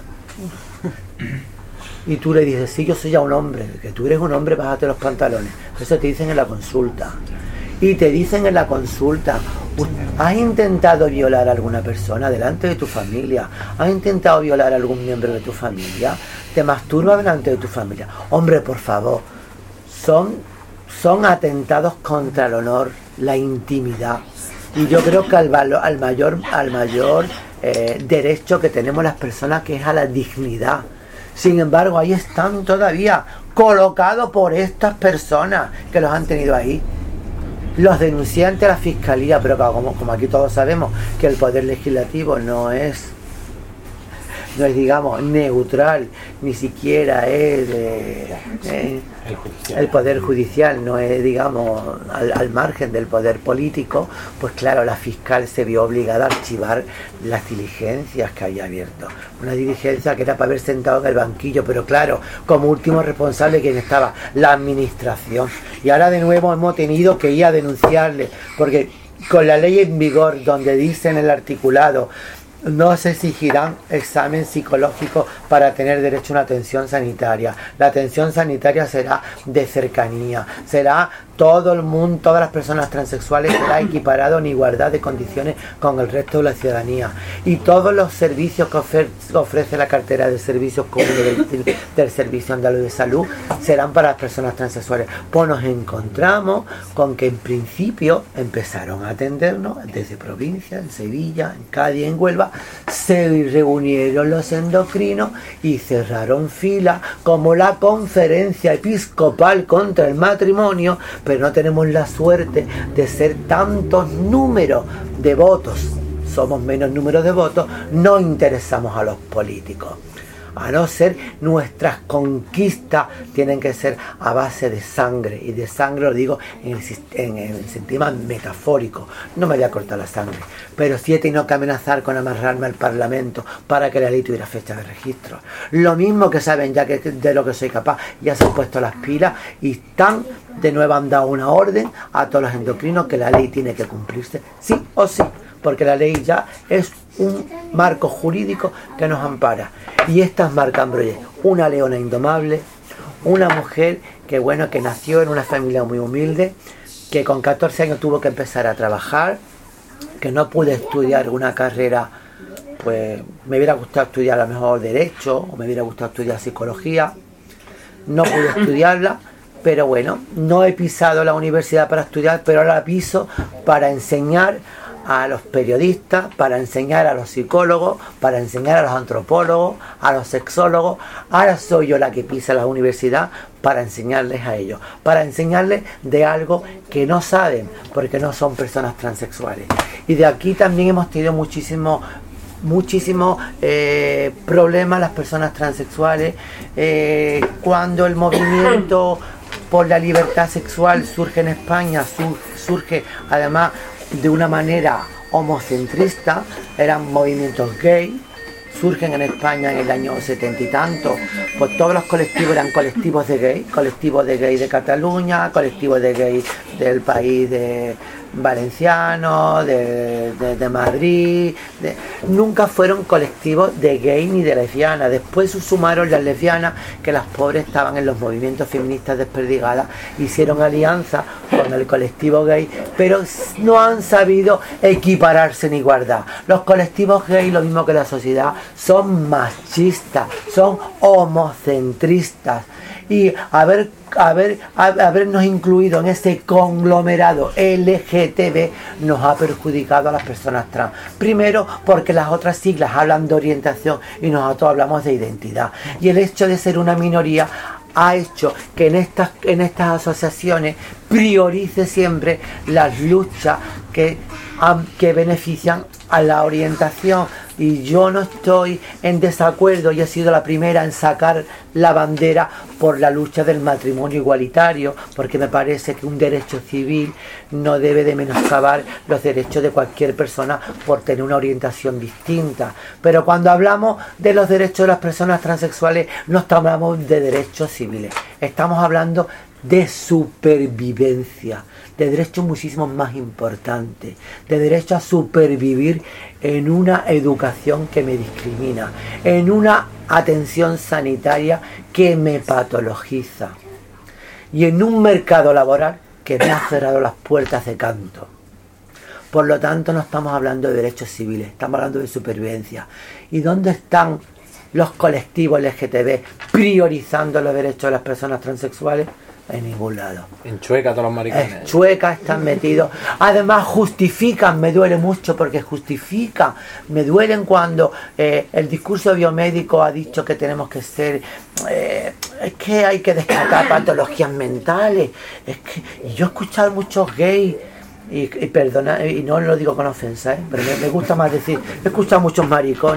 Y tú le dices, sí, yo soy ya un hombre, que tú eres un hombre, bájate los pantalones. Eso te dicen en la consulta. Y te dicen en la consulta, ¿has intentado violar a alguna persona delante de tu familia? ¿Has intentado violar a algún miembro de tu familia? ¿Te masturbas delante de tu familia? Hombre, por favor, son atentados contra el honor, la intimidad. Y yo creo que al mayor derecho que tenemos las personas, que es a la dignidad. Sin embargo, ahí están todavía, colocados por estas personas que los han tenido ahí. Los denunciantes a la fiscalía, pero como aquí todos sabemos que el poder legislativo no es no es, digamos, neutral, ni siquiera es el Poder Judicial, no es, digamos, al margen del poder político, pues claro, la fiscal se vio obligada a archivar las diligencias que había abierto. Una diligencia que era para haber sentado en el banquillo, pero claro, como último responsable, ¿quién estaba? La administración. Y ahora de nuevo hemos tenido que ir a denunciarle, porque con la ley en vigor, donde dice en el articulado, no se exigirán examen psicológico para tener derecho a una atención sanitaria. La atención sanitaria será de cercanía, será todo el mundo, todas las personas transexuales será equiparado en igualdad de condiciones con el resto de la ciudadanía. Y todos los servicios que ofrece la cartera de servicios comunes del Servicio Andaluz de Salud serán para las personas transexuales. Pues nos encontramos con que en principio empezaron a atendernos desde provincia, en Sevilla, en Cádiz, en Huelva. Se reunieron los endocrinos y cerraron fila como la Conferencia Episcopal contra el Matrimonio, pero no tenemos la suerte de ser tantos números de votos, somos menos números de votos, no interesamos a los políticos. A no ser, nuestras conquistas tienen que ser a base de sangre, y de sangre lo digo en el sentido metafórico. No me voy a cortar la sangre, pero sí he tenido que amenazar con amarrarme al Parlamento para que la ley tuviera fecha de registro. Lo mismo que saben ya que de lo que soy capaz, ya se han puesto las pilas y están de nuevo, han dado una orden a todos los endocrinos que la ley tiene que cumplirse, sí o sí, porque la ley ya es un marco jurídico que nos ampara. Y esta es Marc Ambroyé, una leona indomable, una mujer que bueno, que nació en una familia muy humilde, que con 14 años tuvo que empezar a trabajar, que no pude estudiar una carrera, pues me hubiera gustado estudiar a lo mejor Derecho, o me hubiera gustado estudiar Psicología, no pude estudiarla, pero bueno, no he pisado la universidad para estudiar, pero ahora la piso para enseñar a los periodistas, para enseñar a los psicólogos, para enseñar a los antropólogos, a los sexólogos. Ahora soy yo la que pisa la universidad para enseñarles a ellos, para enseñarles de algo que no saben, porque no son personas transexuales. Y de aquí también hemos tenido muchísimos problemas las personas transexuales, cuando el movimiento por la libertad sexual surge en España, surge además de una manera homocentrista, eran movimientos gay, surgen en España en el año 70 y tanto, pues todos los colectivos eran colectivos de gay de Cataluña, colectivos de gay del país de valenciano, de Madrid, nunca fueron colectivos de gay ni de lesbianas. Después se sumaron las lesbianas, que las pobres estaban en los movimientos feministas desperdigadas, hicieron alianza con el colectivo gay, pero no han sabido equipararse en igualdad. Los colectivos gay, lo mismo que la sociedad, son machistas, son homocentristas, y habernos incluido en ese conglomerado LGTB nos ha perjudicado a las personas trans. Primero, porque las otras siglas hablan de orientación y nosotros hablamos de identidad. Y el hecho de ser una minoría ha hecho que en estas asociaciones priorice siempre las luchas que benefician a la orientación. Y yo no estoy en desacuerdo, y he sido la primera en sacar la bandera por la lucha del matrimonio igualitario, porque me parece que un derecho civil no debe de menoscabar los derechos de cualquier persona por tener una orientación distinta. Pero cuando hablamos de los derechos de las personas transexuales, no estamos hablando de derechos civiles, estamos hablando de supervivencia, de derechos muchísimo más importantes, de derecho a supervivir en una educación que me discrimina, en una atención sanitaria que me patologiza, y en un mercado laboral que me ha cerrado las puertas de canto. Por lo tanto, no estamos hablando de derechos civiles, estamos hablando de supervivencia. ¿Y dónde están los colectivos LGTB priorizando los derechos de las personas transexuales? En ningún lado. En Chueca todos los maricones. Chueca están metidos. Además justifican, me duele mucho porque justifican, me duelen cuando el discurso biomédico ha dicho que tenemos que ser, es que hay que descartar patologías mentales. Es que yo he escuchado muchos gays, y perdona, y no lo digo con ofensa, pero me gusta más decir, he escuchado muchos maricones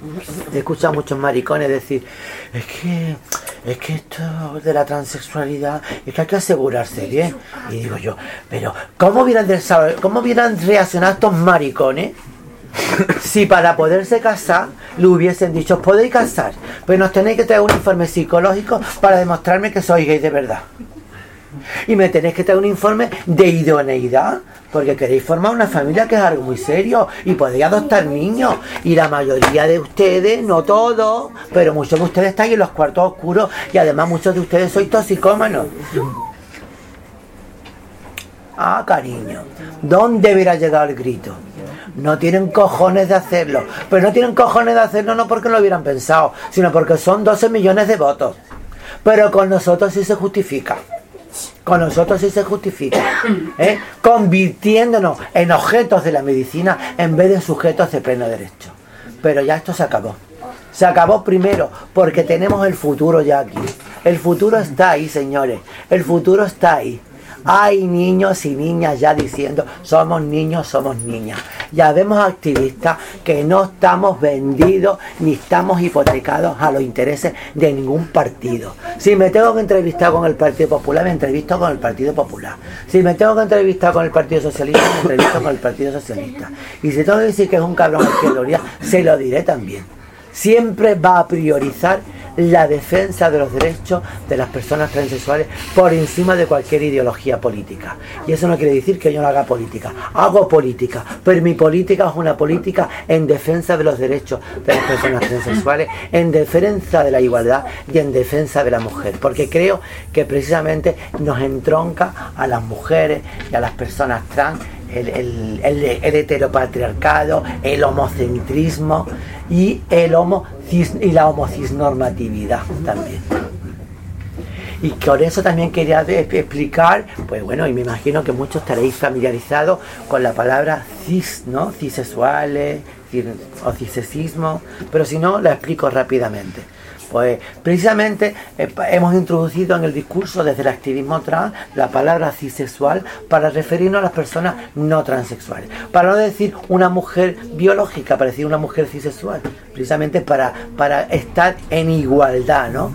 He escuchado a muchos maricones decir, es que esto de la transexualidad, es que hay que asegurarse bien. Y digo yo, pero ¿cómo hubieran reaccionado estos maricones si para poderse casar le hubiesen dicho, os podéis casar, pero nos tenéis que traer un informe psicológico para demostrarme que sois gay de verdad? Y me tenéis que traer un informe de idoneidad, porque queréis formar una familia, que es algo muy serio, y podéis adoptar niños. Y la mayoría de ustedes, no todos, pero muchos de ustedes están en los cuartos oscuros, y además muchos de ustedes sois toxicómanos. Ah, cariño, ¿dónde hubiera llegado el grito? No tienen cojones de hacerlo, pero no tienen cojones de hacerlo no porque lo hubieran pensado, sino porque son 12 millones de votos. Pero con nosotros sí se justifica. Con nosotros sí se justifica, convirtiéndonos en objetos de la medicina en vez de sujetos de pleno derecho. Pero ya esto se acabó. Se acabó primero porque tenemos el futuro ya aquí. El futuro está ahí, señores. El futuro está ahí. Hay niños y niñas ya diciendo, somos niños, somos niñas. Ya vemos activistas que no estamos vendidos ni estamos hipotecados a los intereses de ningún partido. Si me tengo que entrevistar con el Partido Popular, me entrevisto con el Partido Popular. Si me tengo que entrevistar con el Partido Socialista, me entrevisto con el Partido Socialista. Y si tengo que decir que es un cabrón izquierdoría, se lo diré también. Siempre va a priorizar la defensa de los derechos de las personas transexuales por encima de cualquier ideología política. Y eso no quiere decir que yo no haga política. Hago política, pero mi política es una política en defensa de los derechos de las personas transexuales, en defensa de la igualdad y en defensa de la mujer. Porque creo que precisamente nos entronca a las mujeres y a las personas trans el heteropatriarcado, el homocentrismo y la homocisnormatividad también. Y con eso también quería explicar, pues bueno, y me imagino que muchos estaréis familiarizados con la palabra cis, ¿no? Cisexuales o cisesismo, pero si no, la explico rápidamente. Pues precisamente hemos introducido en el discurso desde el activismo trans la palabra cisexual para referirnos a las personas no transexuales. Para no decir una mujer biológica, para decir una mujer cisexual. Precisamente para estar en igualdad, ¿no?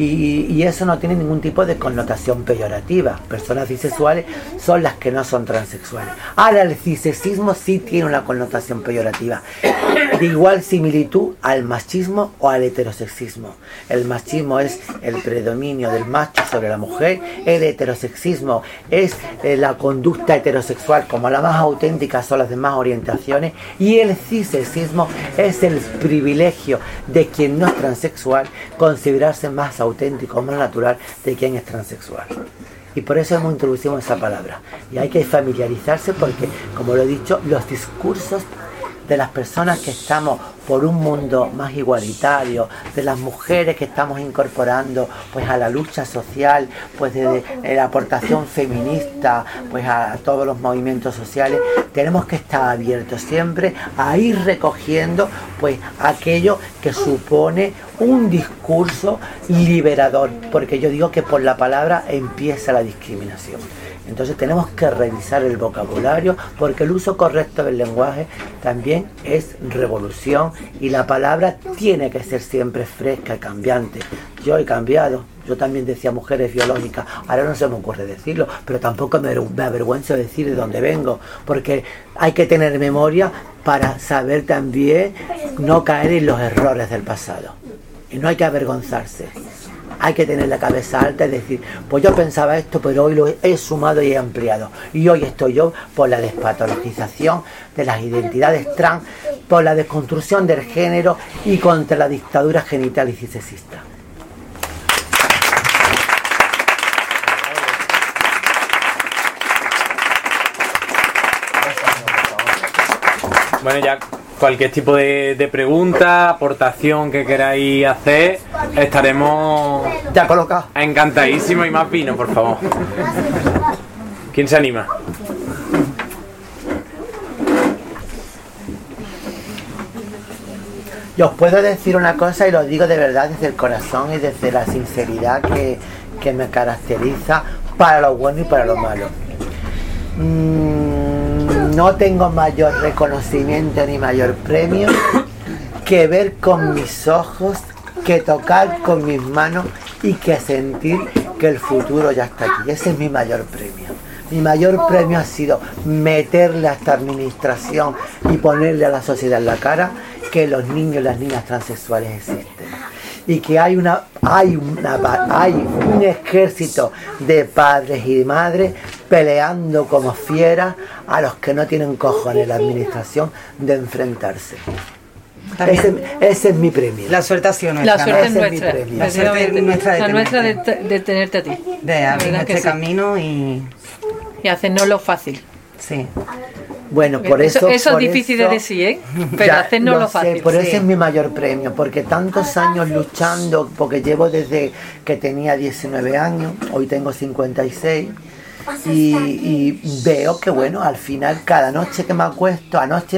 Y eso no tiene ningún tipo de connotación peyorativa. Personas cisexuales son las que no son transexuales. Ahora, el cisexismo sí tiene una connotación peyorativa, de igual similitud al machismo o al heterosexismo. El machismo es el predominio del macho sobre la mujer, el heterosexismo es la conducta heterosexual como la más auténtica son las demás orientaciones, y el cisexismo es el privilegio de quien no es transexual considerarse más auténtico, más natural de quien es transexual. Y por eso hemos introducido esa palabra. Y hay que familiarizarse porque, como lo he dicho, los discursos de las personas que estamos por un mundo más igualitario, de las mujeres que estamos incorporando pues a la lucha social, pues de la aportación feminista, pues a todos los movimientos sociales, tenemos que estar abiertos siempre a ir recogiendo pues aquello que supone un discurso liberador, porque yo digo que por la palabra empieza la discriminación. Entonces tenemos que revisar el vocabulario, porque el uso correcto del lenguaje también es revolución, y la palabra tiene que ser siempre fresca y cambiante. Yo he cambiado, yo también decía mujeres biológicas, ahora no se me ocurre decirlo, pero tampoco me avergüenzo de decir de dónde vengo, porque hay que tener memoria para saber también no caer en los errores del pasado. Y no hay que avergonzarse. Hay que tener la cabeza alta y decir, pues yo pensaba esto, pero hoy lo he sumado y he ampliado. Y hoy estoy yo por la despatologización de las identidades trans, por la desconstrucción del género y contra la dictadura genital y cisexista. Bueno, ya cualquier tipo de pregunta, aportación que queráis hacer, estaremos ya colocado. Encantadísimos, y más vino, por favor. ¿Quién se anima? Yo os puedo decir una cosa y lo digo de verdad desde el corazón y desde la sinceridad que me caracteriza para lo bueno y para lo malo. No tengo mayor reconocimiento ni mayor premio que ver con mis ojos, que tocar con mis manos y que sentir que el futuro ya está aquí. Ese es mi mayor premio. Mi mayor premio ha sido meterle a esta administración y ponerle a la sociedad en la cara que los niños y las niñas transexuales existen. Y que hay un ejército de padres y de madres peleando como fieras a los que no tienen cojones en la administración de enfrentarse. Ese es mi premio. La suerte ha sido nuestra. La suerte es Ese es mi nuestra. premio. La suerte es nuestra La nuestra de tenerte a ti. de abrir verdad que este sí. camino y hacérnoslo fácil. sí. Bueno, por eso es por difícil eso- de decir, ¿eh? Pero Ya, hacérnoslo lo sé, fácil. por eso sí. es mi mayor premio, porque tantos años luchando, porque llevo desde que tenía 19 años, hoy tengo 56, y veo que bueno, al final cada noche que me acuesto, anoche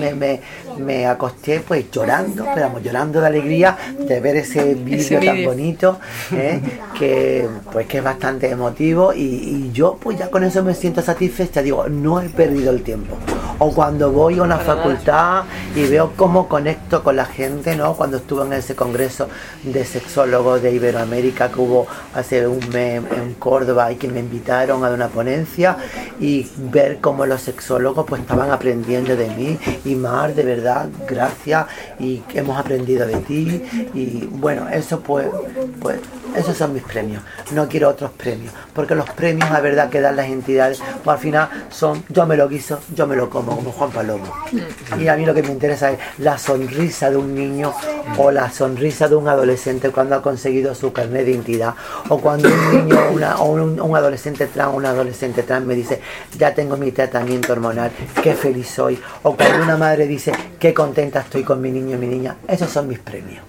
me acosté pues llorando, pero vamos, llorando de alegría de ver ese vídeo tan vídeo. bonito, que es bastante emotivo, y yo pues ya con eso me siento satisfecha, digo, no he perdido el tiempo. O cuando voy a una facultad y veo cómo conecto con la gente, ¿no? Cuando estuve en ese congreso de sexólogos de Iberoamérica que hubo hace un mes en Córdoba y que me invitaron a dar una ponencia, y ver cómo los sexólogos pues estaban aprendiendo de mí, y Mar, de verdad, gracias, y hemos aprendido de ti, y bueno, eso pues esos son mis premios. No quiero otros premios, porque los premios, la verdad, que dan las entidades, pues al final son, yo me lo guiso, yo me lo como, como Juan Palomo. Y a mí lo que me interesa es la sonrisa de un niño o la sonrisa de un adolescente cuando ha conseguido su carnet de identidad, o cuando un niño un adolescente trans o una adolescente trans me dice, ya tengo mi tratamiento hormonal, qué feliz soy, o cuando una madre dice, qué contenta estoy con mi niño y mi niña. Esos son mis premios.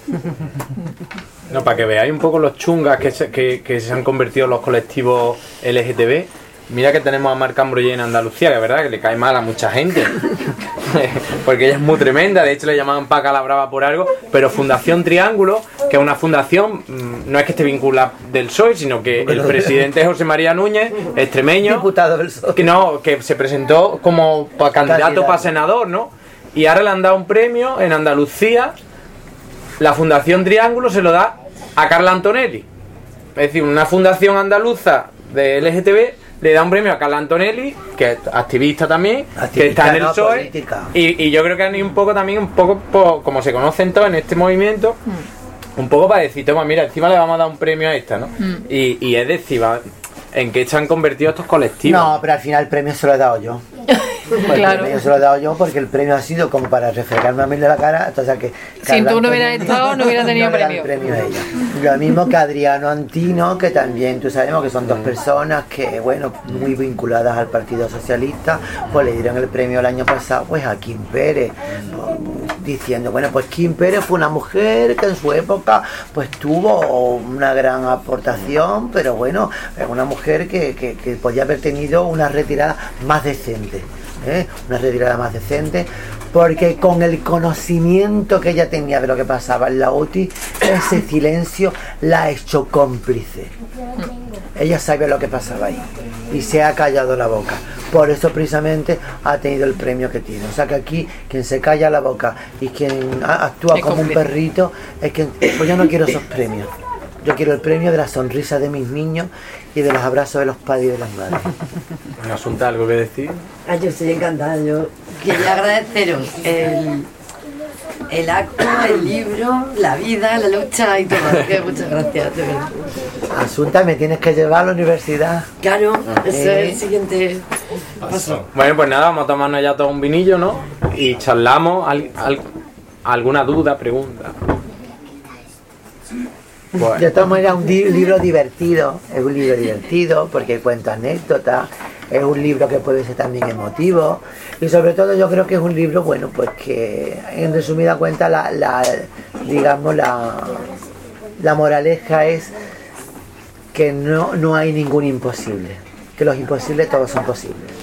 No, para que veáis un poco los chungas que se han convertido en los colectivos LGTB. Mira que tenemos a Mar Cambrollé en Andalucía, que es verdad que le cae mal a mucha gente. Porque ella es muy tremenda, de hecho le llamaban Paca la Brava por algo. Pero Fundación Triángulo, que es una fundación, no es que esté vinculada del PSOE, sino que el presidente es José María Núñez, extremeño, Diputado del PSOE. que se presentó como candidato para senador, ¿no? Y ahora le han dado un premio en Andalucía. La Fundación Triángulo se lo da a Carla Antonelli. Es decir, una fundación andaluza de LGTB le da un premio a Carla Antonelli, que es activista también, que está en el no, PSOE. política. Y yo creo que han ido un poco, como se conocen todos en este movimiento, un poco para decir, toma, mira, encima le vamos a dar un premio a esta, ¿no? Y es decir, ¿en qué se han convertido estos colectivos? No, pero al final el premio se lo he dado yo. Pues Claro. el premio se lo he dado yo porque el premio ha sido como para refregarme a mí de la cara. Entonces, que Si tú no Carla hubieras Antonelli estado, no hubieras tenido le da premio. el premio a ella. Lo mismo que Adriano Antino, que también tú sabemos que son dos personas que, bueno, muy vinculadas al Partido Socialista, pues le dieron el premio el año pasado pues a Kim Pérez, diciendo, bueno, pues Kim Pérez fue una mujer que en su época pues tuvo una gran aportación, pero bueno, es una mujer que podía haber tenido una retirada más decente. Una retirada más decente, porque con el conocimiento que ella tenía de lo que pasaba en la UTI, ese silencio la ha hecho cómplice. Ella sabía lo que pasaba ahí y se ha callado la boca. Por eso precisamente ha tenido el premio que tiene. O sea que aquí quien se calla la boca y quien actúa Es como un cómplice. perrito es que, pues yo no quiero esos premios. Yo quiero el premio de la sonrisa de mis niños y de los abrazos de los padres y de las madres. ¿Un asunto algo que decir? Yo estoy encantada. Yo quería agradeceros el acto, el libro, la vida, la lucha y todo. Que muchas gracias, de verdad. Asunta, me tienes que llevar a la universidad. Claro, ese es el siguiente paso. Bueno, pues nada, vamos a tomarnos ya todo un vinillo, ¿no? Y charlamos alguna duda, pregunta. Pues, De todas maneras, un libro divertido, es un libro divertido porque cuenta anécdotas, es un libro que puede ser también emotivo, y sobre todo yo creo que es un libro, bueno, pues que en resumida cuenta digamos la moraleja es que no hay ningún imposible, que los imposibles todos son posibles.